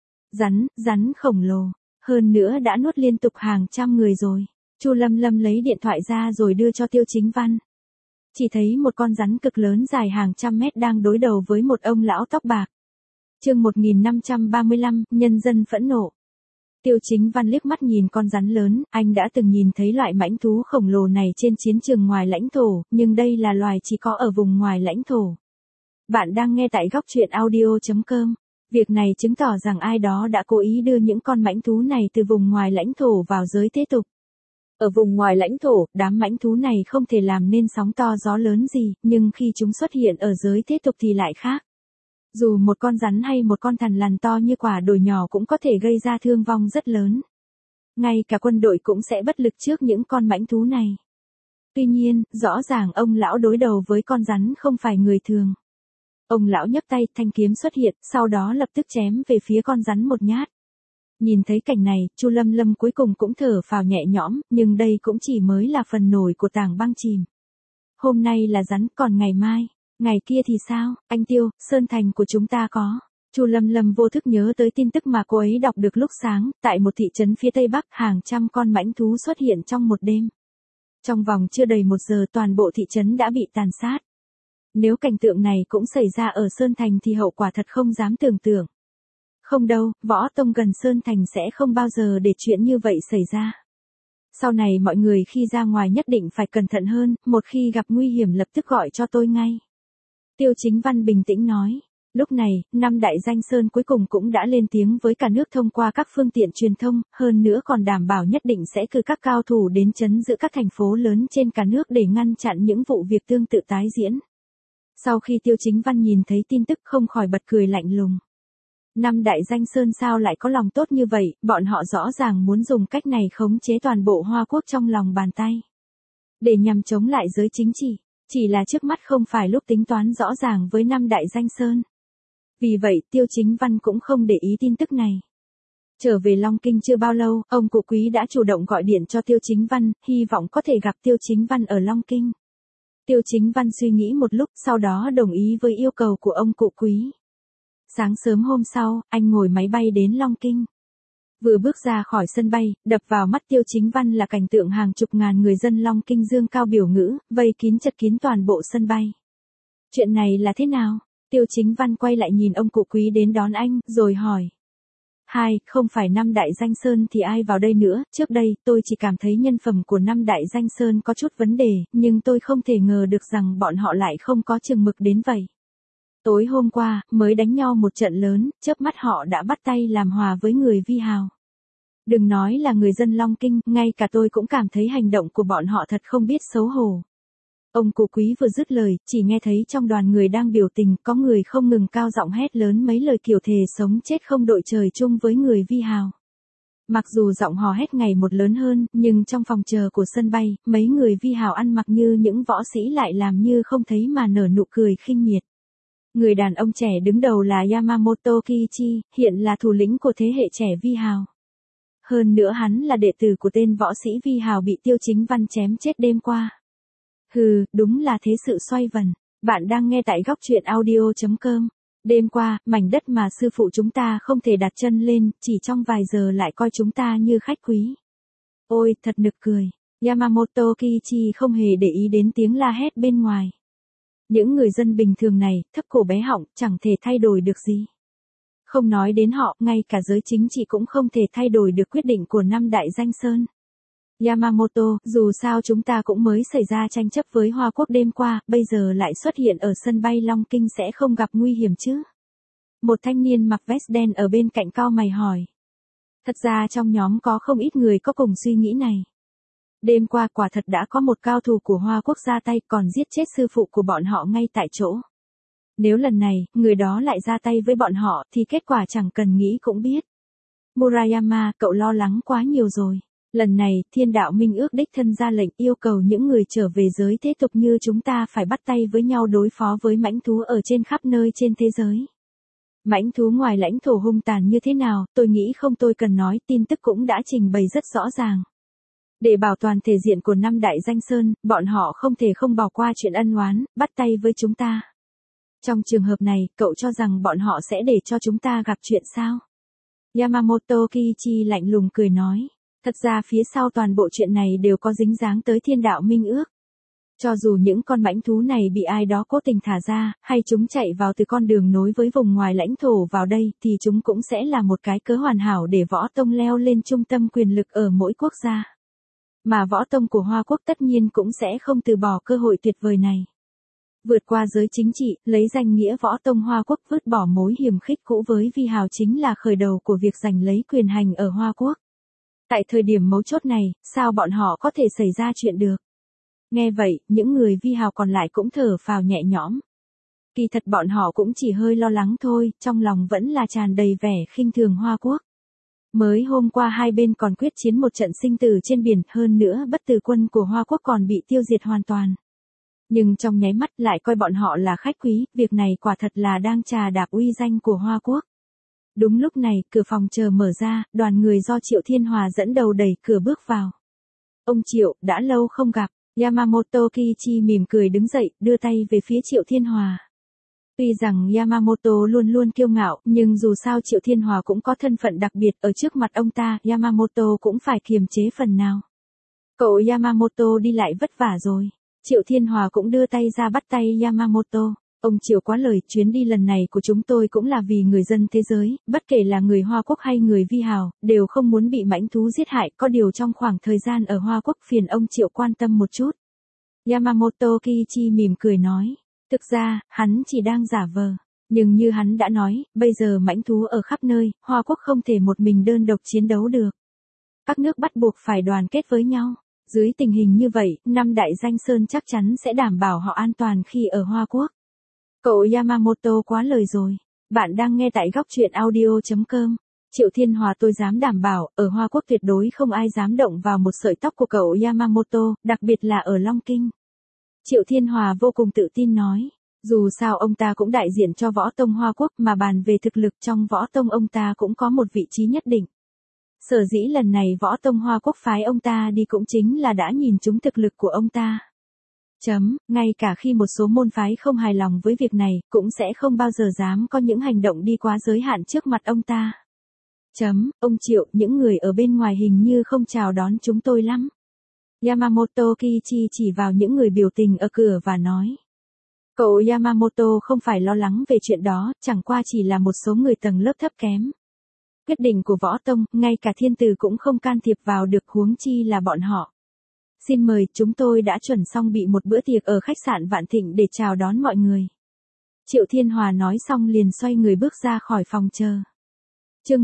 Rắn khổng lồ. Hơn nữa đã nuốt liên tục hàng trăm người rồi. Chu Lâm Lâm lấy điện thoại ra rồi đưa cho Tiêu Chính Văn. Chỉ thấy một con rắn cực lớn dài hàng trăm mét đang đối đầu với một ông lão tóc bạc. Chương 1535, nhân dân phẫn nộ. Tiêu Chính Văn liếc mắt nhìn con rắn lớn, anh đã từng nhìn thấy loại mãnh thú khổng lồ này trên chiến trường ngoài lãnh thổ, nhưng đây là loài chỉ có ở vùng ngoài lãnh thổ. Bạn đang nghe tại góc truyện audio.com. Việc này chứng tỏ rằng ai đó đã cố ý đưa những con mãnh thú này từ vùng ngoài lãnh thổ vào giới thế tục. Ở vùng ngoài lãnh thổ, đám mãnh thú này không thể làm nên sóng to gió lớn gì, nhưng khi chúng xuất hiện ở giới thế tục thì lại khác. Dù một con rắn hay một con thằn lằn to như quả đồi nhỏ cũng có thể gây ra thương vong rất lớn. Ngay cả quân đội cũng sẽ bất lực trước những con mãnh thú này. Tuy nhiên, rõ ràng ông lão đối đầu với con rắn không phải người thường. Ông lão nhấc tay, thanh kiếm xuất hiện, sau đó lập tức chém về phía con rắn một nhát. Nhìn thấy cảnh này, Chu Lâm Lâm cuối cùng cũng thở phào nhẹ nhõm, nhưng đây cũng chỉ mới là phần nổi của tảng băng chìm. Hôm nay là rắn, còn ngày mai, ngày kia thì sao? Anh Tiêu, Sơn Thành của chúng ta có. Chu Lâm Lâm vô thức nhớ tới tin tức mà cô ấy đọc được lúc sáng, tại một thị trấn phía tây bắc, hàng trăm con mãnh thú xuất hiện trong một đêm. Trong vòng chưa đầy 1 giờ toàn bộ thị trấn đã bị tàn sát. Nếu cảnh tượng này cũng xảy ra ở Sơn Thành thì hậu quả thật không dám tưởng tượng. Không đâu, Võ Tông gần Sơn Thành sẽ không bao giờ để chuyện như vậy xảy ra. Sau này mọi người khi ra ngoài nhất định phải cẩn thận hơn, một khi gặp nguy hiểm lập tức gọi cho tôi ngay. Tiêu Chính Văn bình tĩnh nói. Lúc này, 5 đại danh sơn cuối cùng cũng đã lên tiếng với cả nước thông qua các phương tiện truyền thông, hơn nữa còn đảm bảo nhất định sẽ cử các cao thủ đến trấn giữ các thành phố lớn trên cả nước để ngăn chặn những vụ việc tương tự tái diễn. Sau khi Tiêu Chính Văn nhìn thấy tin tức không khỏi bật cười lạnh lùng. 5 đại danh sơn sao lại có lòng tốt như vậy, bọn họ rõ ràng muốn dùng cách này khống chế toàn bộ Hoa Quốc trong lòng bàn tay. Để nhằm chống lại giới chính trị, chỉ là trước mắt không phải lúc tính toán rõ ràng với 5 đại danh sơn. Vì vậy Tiêu Chính Văn cũng không để ý tin tức này. Trở về Long Kinh chưa bao lâu, ông cụ Quý đã chủ động gọi điện cho Tiêu Chính Văn, hy vọng có thể gặp Tiêu Chính Văn ở Long Kinh. Tiêu Chính Văn suy nghĩ một lúc, sau đó đồng ý với yêu cầu của ông cụ Quý. Sáng sớm hôm sau, anh ngồi máy bay đến Long Kinh. Vừa bước ra khỏi sân bay, đập vào mắt Tiêu Chính Văn là cảnh tượng hàng chục ngàn người dân Long Kinh dương cao biểu ngữ, vây kín chật kín toàn bộ sân bay. Chuyện này là thế nào? Tiêu Chính Văn quay lại nhìn ông cụ Quý đến đón anh, rồi hỏi. Không phải 5 đại danh sơn thì ai vào đây nữa, trước đây tôi chỉ cảm thấy nhân phẩm của 5 đại danh sơn có chút vấn đề, nhưng tôi không thể ngờ được rằng bọn họ lại không có chừng mực đến vậy. Tối hôm qua, mới đánh nhau một trận lớn, chớp mắt họ đã bắt tay làm hòa với người Vi Hào. Đừng nói là người dân Long Kinh, ngay cả tôi cũng cảm thấy hành động của bọn họ thật không biết xấu hổ. Ông cụ Quý vừa dứt lời, chỉ nghe thấy trong đoàn người đang biểu tình, có người không ngừng cao giọng hét lớn mấy lời kiểu thề sống chết không đội trời chung với người Vi Hào. Mặc dù giọng hò hét ngày một lớn hơn, nhưng trong phòng chờ của sân bay, mấy người Vi Hào ăn mặc như những võ sĩ lại làm như không thấy mà nở nụ cười khinh miệt. Người đàn ông trẻ đứng đầu là Yamamoto Kiichi, hiện là thủ lĩnh của thế hệ trẻ Vi Hào. Hơn nữa hắn là đệ tử của tên võ sĩ Vi Hào bị Tiêu Chính Văn chém chết đêm qua. Đúng là thế sự xoay vần. Bạn đang nghe tại góc truyện audio.com. Đêm qua, mảnh đất mà sư phụ chúng ta không thể đặt chân lên, chỉ trong vài giờ lại coi chúng ta như khách quý. Ôi, thật nực cười. Yamamoto Kiichi không hề để ý đến tiếng la hét bên ngoài. Những người dân bình thường này, thấp cổ bé họng, chẳng thể thay đổi được gì. Không nói đến họ, ngay cả giới chính trị cũng không thể thay đổi được quyết định của 5 đại danh sơn. Yamamoto, dù sao chúng ta cũng mới xảy ra tranh chấp với Hoa Quốc đêm qua, bây giờ lại xuất hiện ở sân bay Long Kinh sẽ không gặp nguy hiểm chứ? Một thanh niên mặc vest đen ở bên cạnh cau mày hỏi. Thật ra trong nhóm có không ít người có cùng suy nghĩ này. Đêm qua quả thật đã có một cao thủ của Hoa Quốc ra tay còn giết chết sư phụ của bọn họ ngay tại chỗ. Nếu lần này, người đó lại ra tay với bọn họ thì kết quả chẳng cần nghĩ cũng biết. Murayama, cậu lo lắng quá nhiều rồi. Lần này, thiên đạo minh ước đích thân ra lệnh yêu cầu những người trở về giới thế tục như chúng ta phải bắt tay với nhau đối phó với mãnh thú ở trên khắp nơi trên thế giới. Mãnh thú ngoài lãnh thổ hung tàn như thế nào, tôi nghĩ không tôi cần nói, tin tức cũng đã trình bày rất rõ ràng. Để bảo toàn thể diện của năm đại danh sơn, bọn họ không thể không bỏ qua chuyện ân oán, bắt tay với chúng ta. Trong trường hợp này, cậu cho rằng bọn họ sẽ để cho chúng ta gặp chuyện sao? Yamamoto Kiichi lạnh lùng cười nói. Thật ra phía sau toàn bộ chuyện này đều có dính dáng tới thiên đạo minh ước. Cho dù những con mãnh thú này bị ai đó cố tình thả ra, hay chúng chạy vào từ con đường nối với vùng ngoài lãnh thổ vào đây, thì chúng cũng sẽ là một cái cớ hoàn hảo để võ tông leo lên trung tâm quyền lực ở mỗi quốc gia. Mà võ tông của Hoa Quốc tất nhiên cũng sẽ không từ bỏ cơ hội tuyệt vời này. Vượt qua giới chính trị, lấy danh nghĩa võ tông Hoa Quốc vứt bỏ mối hiềm khích cũ với Vi Hào chính là khởi đầu của việc giành lấy quyền hành ở Hoa Quốc. Tại thời điểm mấu chốt này, sao bọn họ có thể xảy ra chuyện được? Nghe vậy, những người Vi Hào còn lại cũng thở phào nhẹ nhõm. Kỳ thật bọn họ cũng chỉ hơi lo lắng thôi, trong lòng vẫn là tràn đầy vẻ khinh thường Hoa Quốc. Mới hôm qua hai bên còn quyết chiến một trận sinh tử trên biển, hơn nữa bất tử quân của Hoa Quốc còn bị tiêu diệt hoàn toàn. Nhưng trong nháy mắt lại coi bọn họ là khách quý, việc này quả thật là đang trà đạp uy danh của Hoa Quốc. Đúng lúc này, cửa phòng chờ mở ra, đoàn người do Triệu Thiên Hòa dẫn đầu đẩy cửa bước vào. Ông Triệu, đã lâu không gặp. Yamamoto Kiichi mỉm cười đứng dậy, đưa tay về phía Triệu Thiên Hòa. Tuy rằng Yamamoto luôn luôn kiêu ngạo, nhưng dù sao Triệu Thiên Hòa cũng có thân phận đặc biệt, ở trước mặt ông ta, Yamamoto cũng phải kiềm chế phần nào. Cậu Yamamoto đi lại vất vả rồi. Triệu Thiên Hòa cũng đưa tay ra bắt tay Yamamoto. Ông Triệu quá lời, chuyến đi lần này của chúng tôi cũng là vì người dân thế giới, bất kể là người Hoa Quốc hay người Vi Hào, đều không muốn bị mãnh thú giết hại, có điều trong khoảng thời gian ở Hoa Quốc phiền ông Triệu quan tâm một chút. Yamamoto Kiichi mỉm cười nói, thực ra, hắn chỉ đang giả vờ. Nhưng như hắn đã nói, bây giờ mãnh thú ở khắp nơi, Hoa Quốc không thể một mình đơn độc chiến đấu được. Các nước bắt buộc phải đoàn kết với nhau. Dưới tình hình như vậy, năm đại danh sơn chắc chắn sẽ đảm bảo họ an toàn khi ở Hoa Quốc. Cậu Yamamoto quá lời rồi. Bạn đang nghe tại góc truyện audio.com. Triệu Thiên Hòa tôi dám đảm bảo, ở Hoa Quốc tuyệt đối không ai dám động vào một sợi tóc của cậu Yamamoto, đặc biệt là ở Long Kinh. Triệu Thiên Hòa vô cùng tự tin nói. Dù sao ông ta cũng đại diện cho võ tông Hoa Quốc, mà bàn về thực lực trong võ tông ông ta cũng có một vị trí nhất định. Sở dĩ lần này võ tông Hoa Quốc phái ông ta đi cũng chính là đã nhìn trúng thực lực của ông ta. Ngay cả khi một số môn phái không hài lòng với việc này, cũng sẽ không bao giờ dám có những hành động đi quá giới hạn trước mặt ông ta. Ông Triệu, những người ở bên ngoài hình như không chào đón chúng tôi lắm. Yamamoto Kiichi chỉ vào những người biểu tình ở cửa và nói. Cậu Yamamoto không phải lo lắng về chuyện đó, chẳng qua chỉ là một số người tầng lớp thấp kém. Quyết định của võ tông, ngay cả thiên tử cũng không can thiệp vào được, huống chi là bọn họ. Xin mời, chúng tôi đã chuẩn xong bị một bữa tiệc ở khách sạn Vạn Thịnh để chào đón mọi người. Triệu Thiên Hòa nói xong liền xoay người bước ra khỏi phòng chờ. Chương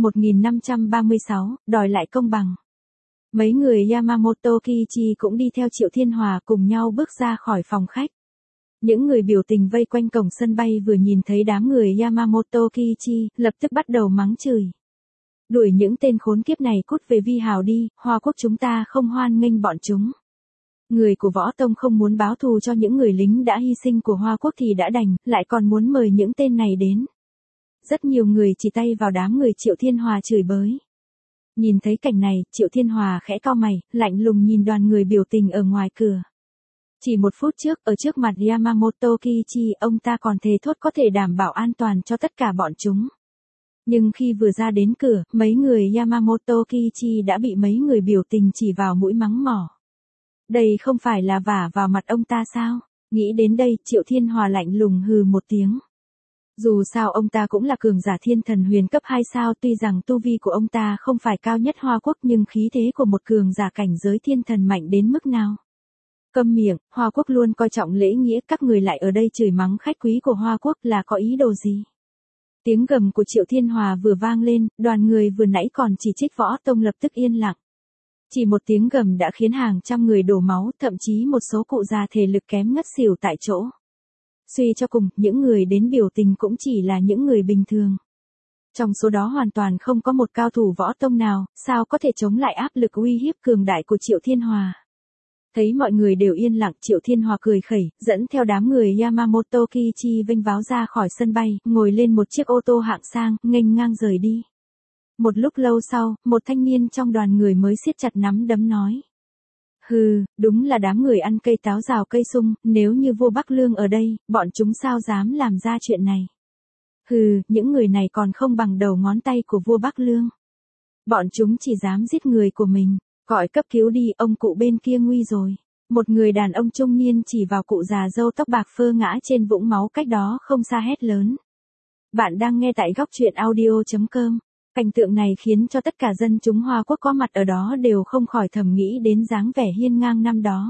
1536, đòi lại công bằng. Mấy người Yamamoto Kiichi cũng đi theo Triệu Thiên Hòa cùng nhau bước ra khỏi phòng khách. Những người biểu tình vây quanh cổng sân bay vừa nhìn thấy đám người Yamamoto Kiichi, lập tức bắt đầu mắng chửi. Đuổi những tên khốn kiếp này cút về Vi Hào đi, Hoa Quốc chúng ta không hoan nghênh bọn chúng. Người của võ tông không muốn báo thù cho những người lính đã hy sinh của Hoa Quốc thì đã đành, lại còn muốn mời những tên này đến. Rất nhiều người chỉ tay vào đám người Triệu Thiên Hòa chửi bới. Nhìn thấy cảnh này, Triệu Thiên Hòa khẽ cau mày, lạnh lùng nhìn đoàn người biểu tình ở ngoài cửa. Chỉ một phút trước, ở trước mặt Yamamoto Kiichi, ông ta còn thề thốt có thể đảm bảo an toàn cho tất cả bọn chúng. Nhưng khi vừa ra đến cửa, mấy người Yamamoto Kiichi đã bị mấy người biểu tình chỉ vào mũi mắng mỏ. Đây không phải là vả vào mặt ông ta sao? Nghĩ đến đây, Triệu Thiên Hòa lạnh lùng hừ một tiếng. Dù sao ông ta cũng là cường giả thiên thần huyền cấp 2 sao, tuy rằng tu vi của ông ta không phải cao nhất Hoa Quốc nhưng khí thế của một cường giả cảnh giới thiên thần mạnh đến mức nào. Câm miệng, Hoa Quốc luôn coi trọng lễ nghĩa, các người lại ở đây chửi mắng khách quý của Hoa Quốc là có ý đồ gì? Tiếng gầm của Triệu Thiên Hòa vừa vang lên, đoàn người vừa nãy còn chỉ trích võ tông lập tức yên lặng. Chỉ một tiếng gầm đã khiến hàng trăm người đổ máu, thậm chí một số cụ già thể lực kém ngất xỉu tại chỗ. Suy cho cùng, những người đến biểu tình cũng chỉ là những người bình thường. Trong số đó hoàn toàn không có một cao thủ võ tông nào, sao có thể chống lại áp lực uy hiếp cường đại của Triệu Thiên Hòa. Thấy mọi người đều yên lặng, Triệu Thiên Hòa cười khẩy, dẫn theo đám người Yamamoto Kichi vênh váo ra khỏi sân bay, ngồi lên một chiếc ô tô hạng sang, nghênh ngang rời đi. Một lúc lâu sau, một thanh niên trong đoàn người mới siết chặt nắm đấm nói. Hừ, đúng là đám người ăn cây táo rào cây sung, nếu như vua Bắc Lương ở đây, bọn chúng sao dám làm ra chuyện này. Hừ, những người này còn không bằng đầu ngón tay của vua Bắc Lương. Bọn chúng chỉ dám giết người của mình. Gọi cấp cứu đi, ông cụ bên kia nguy rồi. Một người đàn ông trung niên chỉ vào cụ già râu tóc bạc phơ ngã trên vũng máu cách đó không xa hét lớn. Bạn đang nghe tại góc truyện audio.com. Cảnh tượng này khiến cho tất cả dân chúng Hoa Quốc có mặt ở đó đều không khỏi thầm nghĩ đến dáng vẻ hiên ngang năm đó.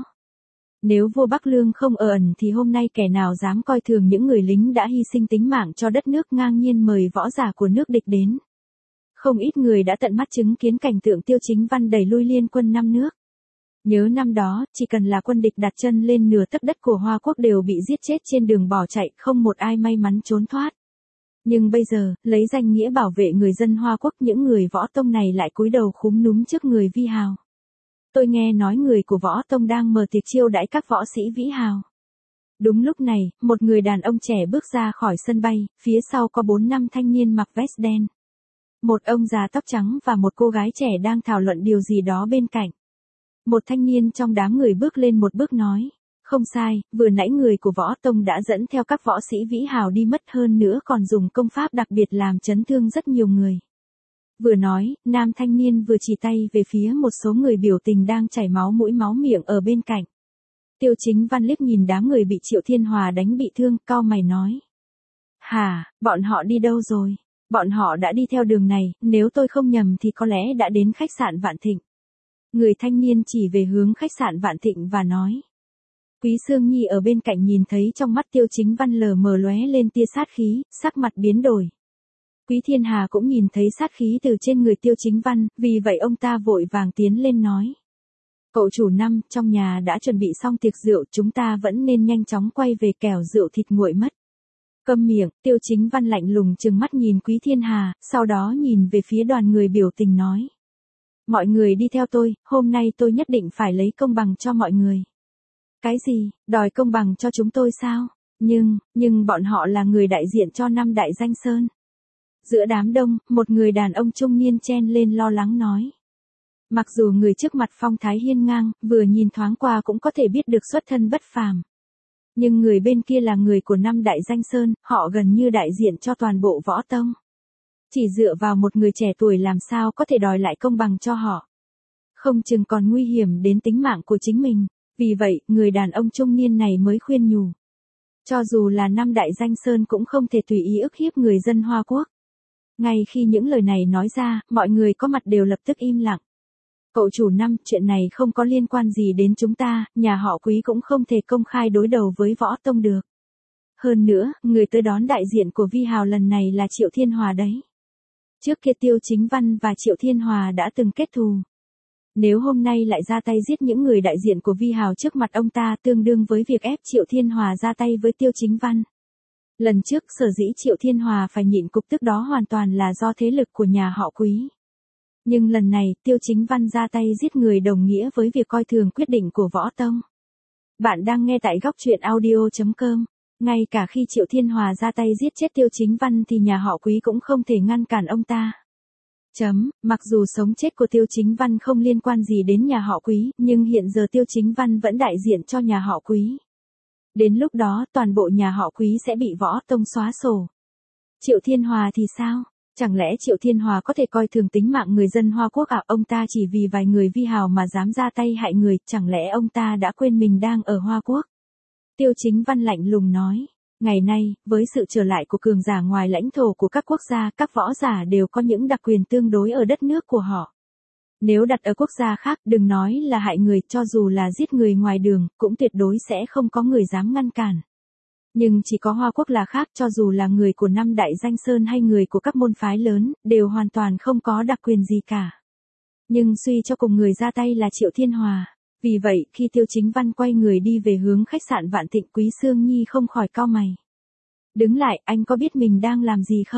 Nếu vua Bắc Lương không ở ẩn thì hôm nay kẻ nào dám coi thường những người lính đã hy sinh tính mạng cho đất nước ngang nhiên mời võ giả của nước địch đến. Không ít người đã tận mắt chứng kiến cảnh tượng Tiêu Chính Văn đẩy lui liên quân năm nước. Nhớ năm đó, chỉ cần là quân địch đặt chân lên nửa tấc đất của Hoa Quốc đều bị giết chết trên đường bỏ chạy, không một ai may mắn trốn thoát. Nhưng bây giờ, lấy danh nghĩa bảo vệ người dân Hoa Quốc, những người võ tông này lại cúi đầu khúm núm trước người vi hào. Tôi nghe nói người của võ tông đang mở tiệc chiêu đãi các võ sĩ vĩ hào. Đúng lúc này, một người đàn ông trẻ bước ra khỏi sân bay, phía sau có 4-5 thanh niên mặc vest đen. Một ông già tóc trắng và một cô gái trẻ đang thảo luận điều gì đó bên cạnh. Một thanh niên trong đám người bước lên một bước nói. Không sai, vừa nãy người của võ tông đã dẫn theo các võ sĩ vĩ hào đi mất, hơn nữa còn dùng công pháp đặc biệt làm chấn thương rất nhiều người. Vừa nói, nam thanh niên vừa chỉ tay về phía một số người biểu tình đang chảy máu mũi máu miệng ở bên cạnh. Tiêu Chính Văn liếc nhìn đám người bị Triệu Thiên Hòa đánh bị thương, cau mày nói. Hả, bọn họ đi đâu rồi? Bọn họ đã đi theo đường này, nếu tôi không nhầm thì có lẽ đã đến khách sạn Vạn Thịnh. Người thanh niên chỉ về hướng khách sạn Vạn Thịnh và nói. Quý Sương Nhi ở bên cạnh nhìn thấy trong mắt Tiêu Chính Văn lờ mờ lóe lên tia sát khí, sắc mặt biến đổi. Quý Thiên Hà cũng nhìn thấy sát khí từ trên người Tiêu Chính Văn, vì vậy ông ta vội vàng tiến lên nói. Cậu chủ Năm, trong nhà đã chuẩn bị xong tiệc rượu, chúng ta vẫn nên nhanh chóng quay về kẻo rượu thịt nguội mất. Câm miệng, Tiêu Chính Văn lạnh lùng trừng mắt nhìn Quý Thiên Hà, sau đó nhìn về phía đoàn người biểu tình nói. Mọi người đi theo tôi, hôm nay tôi nhất định phải lấy công bằng cho mọi người. Cái gì, đòi công bằng cho chúng tôi sao? Nhưng bọn họ là người đại diện cho 5 đại danh sơn. Giữa đám đông, một người đàn ông trung niên chen lên lo lắng nói. Mặc dù người trước mặt phong thái hiên ngang, vừa nhìn thoáng qua cũng có thể biết được xuất thân bất phàm. Nhưng người bên kia là người của 5 đại danh sơn, họ gần như đại diện cho toàn bộ võ tông. Chỉ dựa vào một người trẻ tuổi làm sao có thể đòi lại công bằng cho họ. Không chừng còn nguy hiểm đến tính mạng của chính mình. Vì vậy, người đàn ông trung niên này mới khuyên nhủ. Cho dù là 5 đại danh sơn cũng không thể tùy ý ức hiếp người dân Hoa Quốc. Ngay khi những lời này nói ra, mọi người có mặt đều lập tức im lặng. Cậu chủ Năm, chuyện này không có liên quan gì đến chúng ta, nhà họ Quý cũng không thể công khai đối đầu với võ tông được. Hơn nữa, người tới đón đại diện của Vi Hào lần này là Triệu Thiên Hòa đấy. Trước kia Tiêu Chính Văn và Triệu Thiên Hòa đã từng kết thù. Nếu hôm nay lại ra tay giết những người đại diện của Vi Hào trước mặt ông ta, tương đương với việc ép Triệu Thiên Hòa ra tay với Tiêu Chính Văn. Lần trước sở dĩ Triệu Thiên Hòa phải nhịn cục tức đó hoàn toàn là do thế lực của nhà họ Quý. Nhưng lần này, Tiêu Chính Văn ra tay giết người đồng nghĩa với việc coi thường quyết định của võ tông. Bạn đang nghe tại góc truyện audio.com. Ngay cả khi Triệu Thiên Hòa ra tay giết chết Tiêu Chính Văn thì nhà họ Quý cũng không thể ngăn cản ông ta. Mặc dù sống chết của Tiêu Chính Văn không liên quan gì đến nhà họ Quý, nhưng hiện giờ Tiêu Chính Văn vẫn đại diện cho nhà họ Quý. Đến lúc đó toàn bộ nhà họ Quý sẽ bị võ tông xóa sổ. Triệu Thiên Hòa thì sao? Chẳng lẽ Triệu Thiên Hòa có thể coi thường tính mạng người dân Hoa Quốc à? Ông ta chỉ vì vài người Vi Hào mà dám ra tay hại người, chẳng lẽ ông ta đã quên mình đang ở Hoa Quốc? Tiêu Chính Văn lạnh lùng nói. Ngày nay, với sự trở lại của cường giả ngoài lãnh thổ của các quốc gia, các võ giả đều có những đặc quyền tương đối ở đất nước của họ. Nếu đặt ở quốc gia khác, đừng nói là hại người, cho dù là giết người ngoài đường, cũng tuyệt đối sẽ không có người dám ngăn cản. Nhưng chỉ có Hoa Quốc là khác, cho dù là người của 5 đại danh sơn hay người của các môn phái lớn, đều hoàn toàn không có đặc quyền gì cả. Nhưng suy cho cùng người ra tay là Triệu Thiên Hòa. Vì vậy, khi Tiêu Chính Văn quay người đi về hướng khách sạn Vạn Thịnh, Quý Sương Nhi không khỏi cau mày. Đứng lại, anh có biết mình đang làm gì không?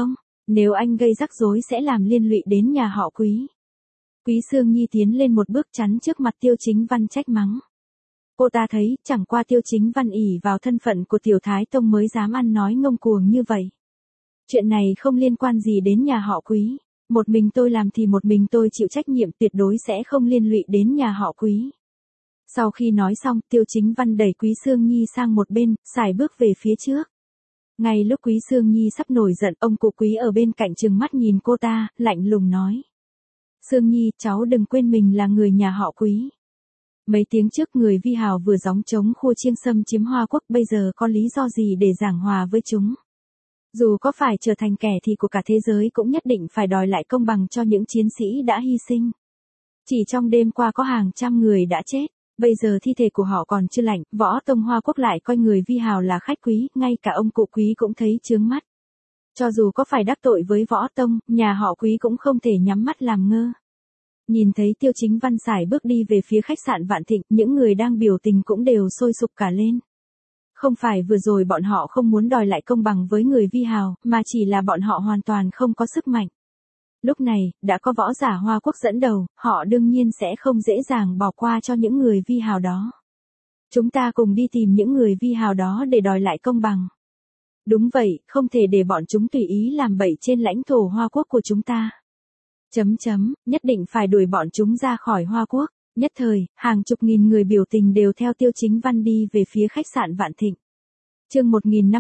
Nếu anh gây rắc rối sẽ làm liên lụy đến nhà họ Quý. Quý Sương Nhi tiến lên một bước chắn trước mặt Tiêu Chính Văn trách mắng. Cô ta thấy, chẳng qua Tiêu Chính Văn ỷ vào thân phận của Tiểu Thái Tông mới dám ăn nói ngông cuồng như vậy. Chuyện này không liên quan gì đến nhà họ Quý. Một mình tôi làm thì một mình tôi chịu trách nhiệm, tuyệt đối sẽ không liên lụy đến nhà họ Quý. Sau khi nói xong, Tiêu Chính Văn đẩy Quý Sương Nhi sang một bên, sải bước về phía trước. Ngay lúc Quý Sương Nhi sắp nổi giận, ông cụ Quý ở bên cạnh trừng mắt nhìn cô ta, lạnh lùng nói. Sương Nhi, cháu đừng quên mình là người nhà họ Quý. Mấy tiếng trước người Vi Hào vừa gióng trống khua chiêng xâm chiếm Hoa Quốc, bây giờ có lý do gì để giảng hòa với chúng? Dù có phải trở thành kẻ thì của cả thế giới cũng nhất định phải đòi lại công bằng cho những chiến sĩ đã hy sinh. Chỉ trong đêm qua có hàng trăm người đã chết, bây giờ thi thể của họ còn chưa lạnh, Võ Tông Hoa Quốc lại coi người Vi Hào là khách quý, ngay cả ông cụ Quý cũng thấy chướng mắt. Cho dù có phải đắc tội với Võ Tông, nhà họ Quý cũng không thể nhắm mắt làm ngơ. Nhìn thấy Tiêu Chính Văn sải bước đi về phía khách sạn Vạn Thịnh, những người đang biểu tình cũng đều sôi sục cả lên. Không phải vừa rồi bọn họ không muốn đòi lại công bằng với người Vi Hào, mà chỉ là bọn họ hoàn toàn không có sức mạnh. Lúc này, đã có võ giả Hoa Quốc dẫn đầu, họ đương nhiên sẽ không dễ dàng bỏ qua cho những người Vi Hào đó. Chúng ta cùng đi tìm những người Vi Hào đó để đòi lại công bằng. Đúng vậy, không thể để bọn chúng tùy ý làm bậy trên lãnh thổ Hoa Quốc của chúng ta. Nhất định phải đuổi bọn chúng ra khỏi Hoa Quốc. Nhất thời, hàng chục nghìn người biểu tình đều theo Tiêu Chính Văn đi về phía khách sạn Vạn Thịnh. Chương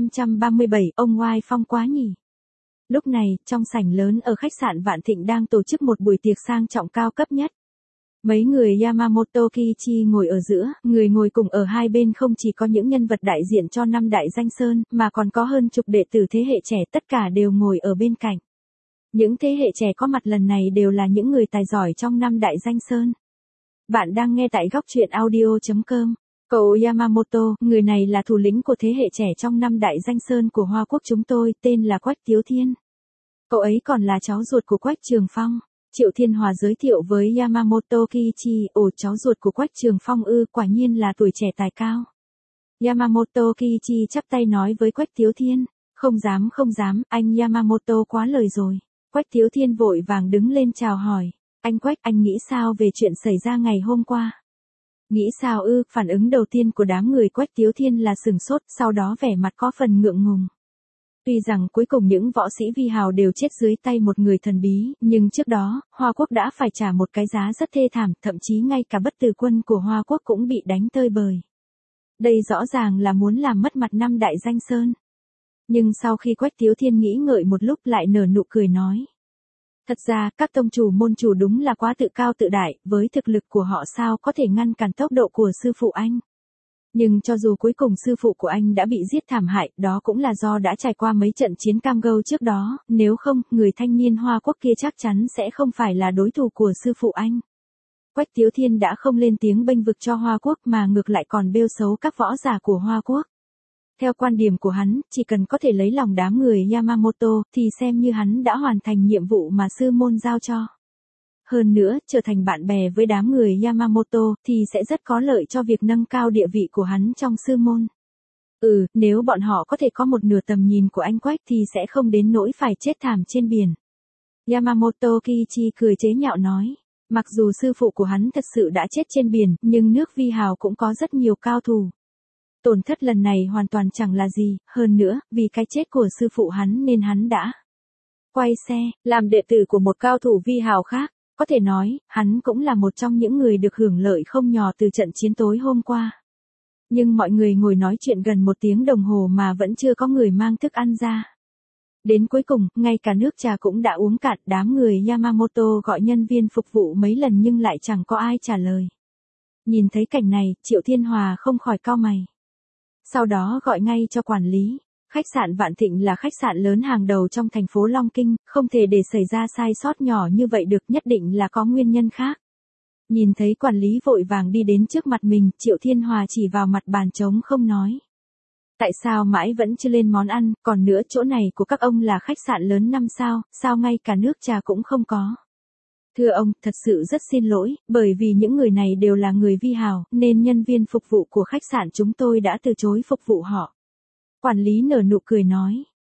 1537, ông oai phong quá nhỉ. Lúc này, trong sảnh lớn ở khách sạn Vạn Thịnh đang tổ chức một buổi tiệc sang trọng cao cấp nhất. Mấy người Yamamoto Kiichi ngồi ở giữa, người ngồi cùng ở hai bên không chỉ có những nhân vật đại diện cho năm đại danh sơn, mà còn có hơn chục đệ tử thế hệ trẻ, tất cả đều ngồi ở bên cạnh. Những thế hệ trẻ có mặt lần này đều là những người tài giỏi trong năm đại danh sơn. Bạn đang nghe tại góc truyện audio.com. Cậu Yamamoto, người này là thủ lĩnh của thế hệ trẻ trong năm đại danh sơn của Hoa Quốc chúng tôi, tên là Quách Tiếu Thiên. Cậu ấy còn là cháu ruột của Quách Trường Phong. Triệu Thiên Hòa giới thiệu với Yamamoto Kiichi, ồ, cháu ruột của Quách Trường Phong ư, quả nhiên là tuổi trẻ tài cao. Yamamoto Kiichi chắp tay nói với Quách Tiếu Thiên, không dám, anh Yamamoto quá lời rồi. Quách Tiếu Thiên vội vàng đứng lên chào hỏi, anh Quách, anh nghĩ sao về chuyện xảy ra ngày hôm qua? Nghĩ sao ư? Phản ứng đầu tiên của đám người Quách Tiếu Thiên là sửng sốt, sau đó vẻ mặt có phần ngượng ngùng. Tuy rằng cuối cùng những võ sĩ Vi Hào đều chết dưới tay một người thần bí, nhưng trước đó, Hoa Quốc đã phải trả một cái giá rất thê thảm, thậm chí ngay cả bất tử quân của Hoa Quốc cũng bị đánh tơi bời. Đây rõ ràng là muốn làm mất mặt năm đại danh sơn. Nhưng sau khi Quách Tiếu Thiên nghĩ ngợi một lúc lại nở nụ cười nói. Thật ra, các tông chủ môn chủ đúng là quá tự cao tự đại, với thực lực của họ sao có thể ngăn cản tốc độ của sư phụ anh. Nhưng cho dù cuối cùng sư phụ của anh đã bị giết thảm hại, đó cũng là do đã trải qua mấy trận chiến cam go trước đó, nếu không, người thanh niên Hoa Quốc kia chắc chắn sẽ không phải là đối thủ của sư phụ anh. Quách Tiếu Thiên đã không lên tiếng bênh vực cho Hoa Quốc mà ngược lại còn bêu xấu các võ giả của Hoa Quốc. Theo quan điểm của hắn, chỉ cần có thể lấy lòng đám người Yamamoto, thì xem như hắn đã hoàn thành nhiệm vụ mà sư môn giao cho. Hơn nữa, trở thành bạn bè với đám người Yamamoto, thì sẽ rất có lợi cho việc nâng cao địa vị của hắn trong sư môn. Nếu bọn họ có thể có một nửa tầm nhìn của anh Quách thì sẽ không đến nỗi phải chết thảm trên biển. Yamamoto Kiichi cười chế nhạo nói, mặc dù sư phụ của hắn thật sự đã chết trên biển, nhưng nước Vi Hào cũng có rất nhiều cao thủ. Tổn thất lần này hoàn toàn chẳng là gì, hơn nữa, vì cái chết của sư phụ hắn nên hắn đã quay xe, làm đệ tử của một cao thủ Vi Hào khác. Có thể nói, hắn cũng là một trong những người được hưởng lợi không nhỏ từ trận chiến tối hôm qua. Nhưng mọi người ngồi nói chuyện gần 1 tiếng đồng hồ mà vẫn chưa có người mang thức ăn ra. Đến cuối cùng, ngay cả nước trà cũng đã uống cạn, đám người Yamamoto gọi nhân viên phục vụ mấy lần nhưng lại chẳng có ai trả lời. Nhìn thấy cảnh này, Triệu Thiên Hòa không khỏi cau mày. Sau đó gọi ngay cho quản lý. Khách sạn Vạn Thịnh là khách sạn lớn hàng đầu trong thành phố Long Kinh, không thể để xảy ra sai sót nhỏ như vậy được, nhất định là có nguyên nhân khác. Nhìn thấy quản lý vội vàng đi đến trước mặt mình, Triệu Thiên Hòa chỉ vào mặt bàn trống không nói. Tại sao mãi vẫn chưa lên món ăn, còn nữa chỗ này của các ông là khách sạn lớn 5 sao, sao ngay cả nước trà cũng không có. Thưa ông, thật sự rất xin lỗi, bởi vì những người này đều là người Vi Hào, nên nhân viên phục vụ của khách sạn chúng tôi đã từ chối phục vụ họ. Quản lý nở nụ cười nói,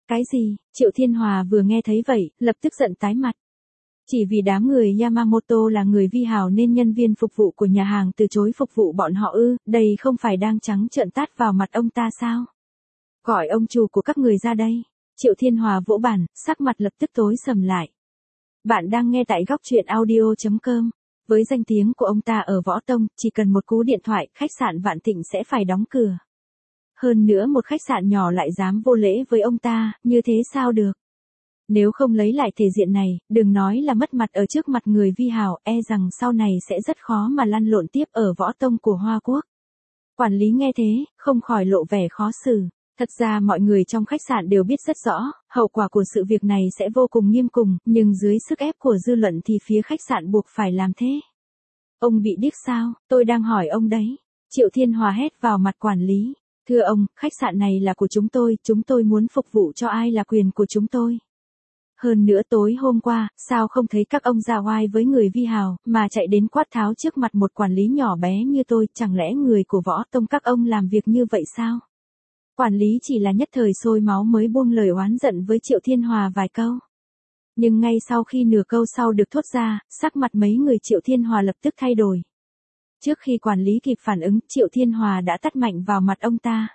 Cái gì? Triệu Thiên Hòa vừa nghe thấy vậy, lập tức giận tái mặt. Chỉ vì đám người Yamamoto là người vi hào nên nhân viên phục vụ của nhà hàng từ chối phục vụ bọn họ ư, đây không phải đang trắng trợn tát vào mặt ông ta sao? Gọi ông chủ của các người ra đây. Triệu Thiên Hòa vỗ bàn, sắc mặt lập tức tối sầm lại. Bạn đang nghe tại góc truyện audio.com. Với danh tiếng của ông ta ở Võ Tông, chỉ cần một cú điện thoại, khách sạn Vạn Thịnh sẽ phải đóng cửa. Hơn nữa một khách sạn nhỏ lại dám vô lễ với ông ta, như thế sao được? Nếu không lấy lại thể diện này, đừng nói là mất mặt ở trước mặt người vi hào, e rằng sau này sẽ rất khó mà lăn lộn tiếp ở Võ Tông của Hoa Quốc. Quản lý nghe thế, không khỏi lộ vẻ khó xử. Thật ra mọi người trong khách sạn đều biết rất rõ, hậu quả của sự việc này sẽ vô cùng nghiêm khủng, nhưng dưới sức ép của dư luận thì phía khách sạn buộc phải làm thế. Ông bị điếc sao? Tôi đang hỏi ông đấy. Triệu Thiên Hòa hét vào mặt quản lý. Thưa ông, khách sạn này là của chúng tôi muốn phục vụ cho ai là quyền của chúng tôi. Hơn nữa tối hôm qua, sao không thấy các ông ra oai với người vi hào, mà chạy đến quát tháo trước mặt một quản lý nhỏ bé như tôi, chẳng lẽ người của Võ Tông các ông làm việc như vậy sao? Quản lý chỉ là nhất thời sôi máu mới buông lời oán giận với Triệu Thiên Hòa vài câu. Nhưng ngay sau khi nửa câu sau được thốt ra, sắc mặt mấy người Triệu Thiên Hòa lập tức thay đổi. Trước khi quản lý kịp phản ứng, Triệu Thiên Hòa đã tát mạnh vào mặt ông ta.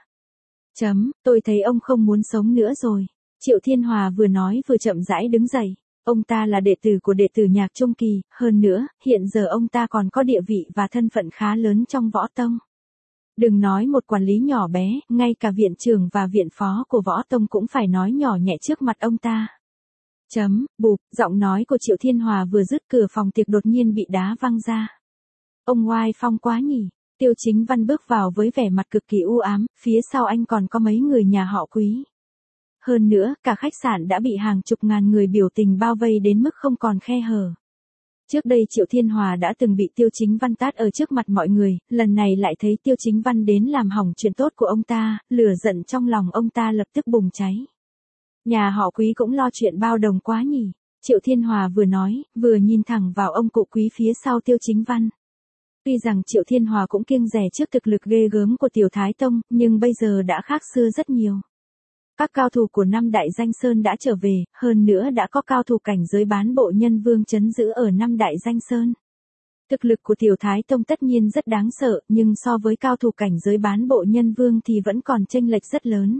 Tôi thấy ông không muốn sống nữa rồi. Triệu Thiên Hòa vừa nói vừa chậm rãi đứng dậy. Ông ta là đệ tử của đệ tử Nhạc Trung Kỳ, hơn nữa, hiện giờ ông ta còn có địa vị và thân phận khá lớn trong Võ Tông. Đừng nói một quản lý nhỏ bé, ngay cả viện trưởng và viện phó của Võ Tông cũng phải nói nhỏ nhẹ trước mặt ông ta. Bụp, giọng nói của Triệu Thiên Hòa vừa dứt, cửa phòng tiệc đột nhiên bị đá văng ra. Ông oai phong quá nhỉ. Tiêu Chính Văn bước vào với vẻ mặt cực kỳ u ám, phía sau anh còn có mấy người nhà họ Quý. Hơn nữa, cả khách sạn đã bị hàng chục ngàn người biểu tình bao vây đến mức không còn khe hở. Trước đây Triệu Thiên Hòa đã từng bị Tiêu Chính Văn tát ở trước mặt mọi người, lần này lại thấy Tiêu Chính Văn đến làm hỏng chuyện tốt của ông ta, lửa giận trong lòng ông ta lập tức bùng cháy. Nhà họ Quý cũng lo chuyện bao đồng quá nhỉ. Triệu Thiên Hòa vừa nói, vừa nhìn thẳng vào ông cụ Quý phía sau Tiêu Chính Văn. Tuy rằng Triệu Thiên Hòa cũng kiêng dè trước thực lực ghê gớm của Tiểu Thái Tông, nhưng bây giờ đã khác xưa rất nhiều. Các cao thủ của năm đại danh sơn đã trở về, hơn nữa đã có cao thủ cảnh giới bán bộ nhân vương trấn giữ ở năm đại danh sơn. Thực lực của Tiểu Thái Tông tất nhiên rất đáng sợ, nhưng so với cao thủ cảnh giới bán bộ nhân vương thì vẫn còn chênh lệch rất lớn.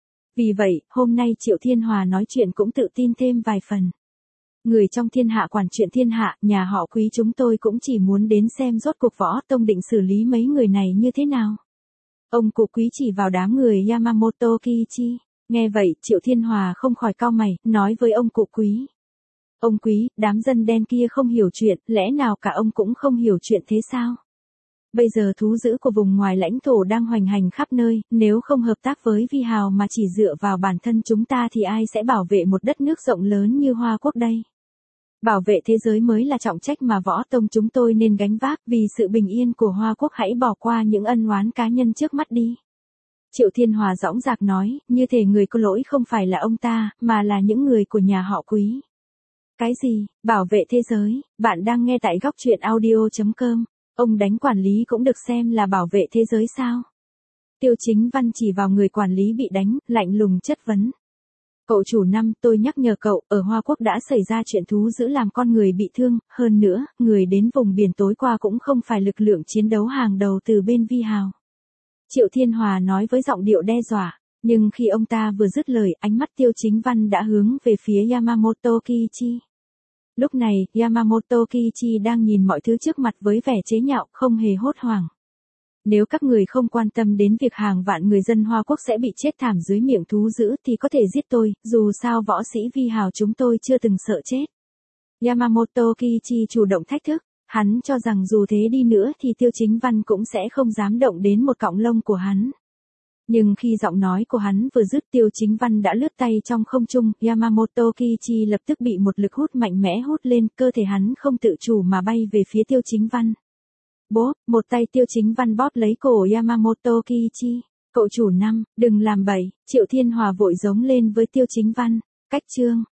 Vì vậy, hôm nay Triệu Thiên Hòa nói chuyện cũng tự tin thêm vài phần. Người trong thiên hạ quản chuyện thiên hạ, nhà họ Quý chúng tôi cũng chỉ muốn đến xem rốt cuộc Võ Tông định xử lý mấy người này như thế nào. Ông cụ Quý chỉ vào đám người Yamamoto Kiichi. Nghe vậy, Triệu Thiên Hòa không khỏi cau mày, nói với ông cụ Quý. Ông Quý, đám dân đen kia không hiểu chuyện, lẽ nào cả ông cũng không hiểu chuyện thế sao? Bây giờ thú dữ của vùng ngoài lãnh thổ đang hoành hành khắp nơi, nếu không hợp tác với vi hào mà chỉ dựa vào bản thân chúng ta thì ai sẽ bảo vệ một đất nước rộng lớn như Hoa Quốc đây? Bảo vệ thế giới mới là trọng trách mà Võ Tông chúng tôi nên gánh vác, vì sự bình yên của Hoa Quốc hãy bỏ qua những ân oán cá nhân trước mắt đi. Triệu Thiên Hòa dõng dạc nói, như thể người có lỗi không phải là ông ta, mà là những người của nhà họ Quý. Cái gì? Bảo vệ thế giới? Bạn đang nghe tại góc truyện audio.com. Ông đánh quản lý cũng được xem là bảo vệ thế giới sao? Tiêu Chính Văn chỉ vào người quản lý bị đánh, lạnh lùng chất vấn. Cậu chủ năm, tôi nhắc nhở cậu, ở Hoa Quốc đã xảy ra chuyện thú dữ làm con người bị thương, hơn nữa, người đến vùng biển tối qua cũng không phải lực lượng chiến đấu hàng đầu từ bên vi hào. Triệu Thiên Hòa nói với giọng điệu đe dọa, nhưng khi ông ta vừa dứt lời, ánh mắt Tiêu Chính Văn đã hướng về phía Yamamoto Kiichi. Lúc này, Yamamoto Kiichi đang nhìn mọi thứ trước mặt với vẻ chế nhạo, không hề hốt hoảng. Nếu các người không quan tâm đến việc hàng vạn người dân Hoa Quốc sẽ bị chết thảm dưới miệng thú dữ thì có thể giết tôi, dù sao võ sĩ vi hào chúng tôi chưa từng sợ chết. Yamamoto Kiichi chủ động thách thức, hắn cho rằng dù thế đi nữa thì Tiêu Chính Văn cũng sẽ không dám động đến một cọng lông của hắn. Nhưng khi giọng nói của hắn vừa dứt, Tiêu Chính Văn đã lướt tay trong không trung, Yamamoto Kiichi lập tức bị một lực hút mạnh mẽ hút lên, cơ thể hắn không tự chủ mà bay về phía Tiêu Chính Văn. Bố, một tay Tiêu Chính Văn bóp lấy cổ Yamamoto Kiichi. Cậu chủ năm, đừng làm bậy, Triệu Thiên Hòa vội giống lên với Tiêu Chính Văn. Cách chương.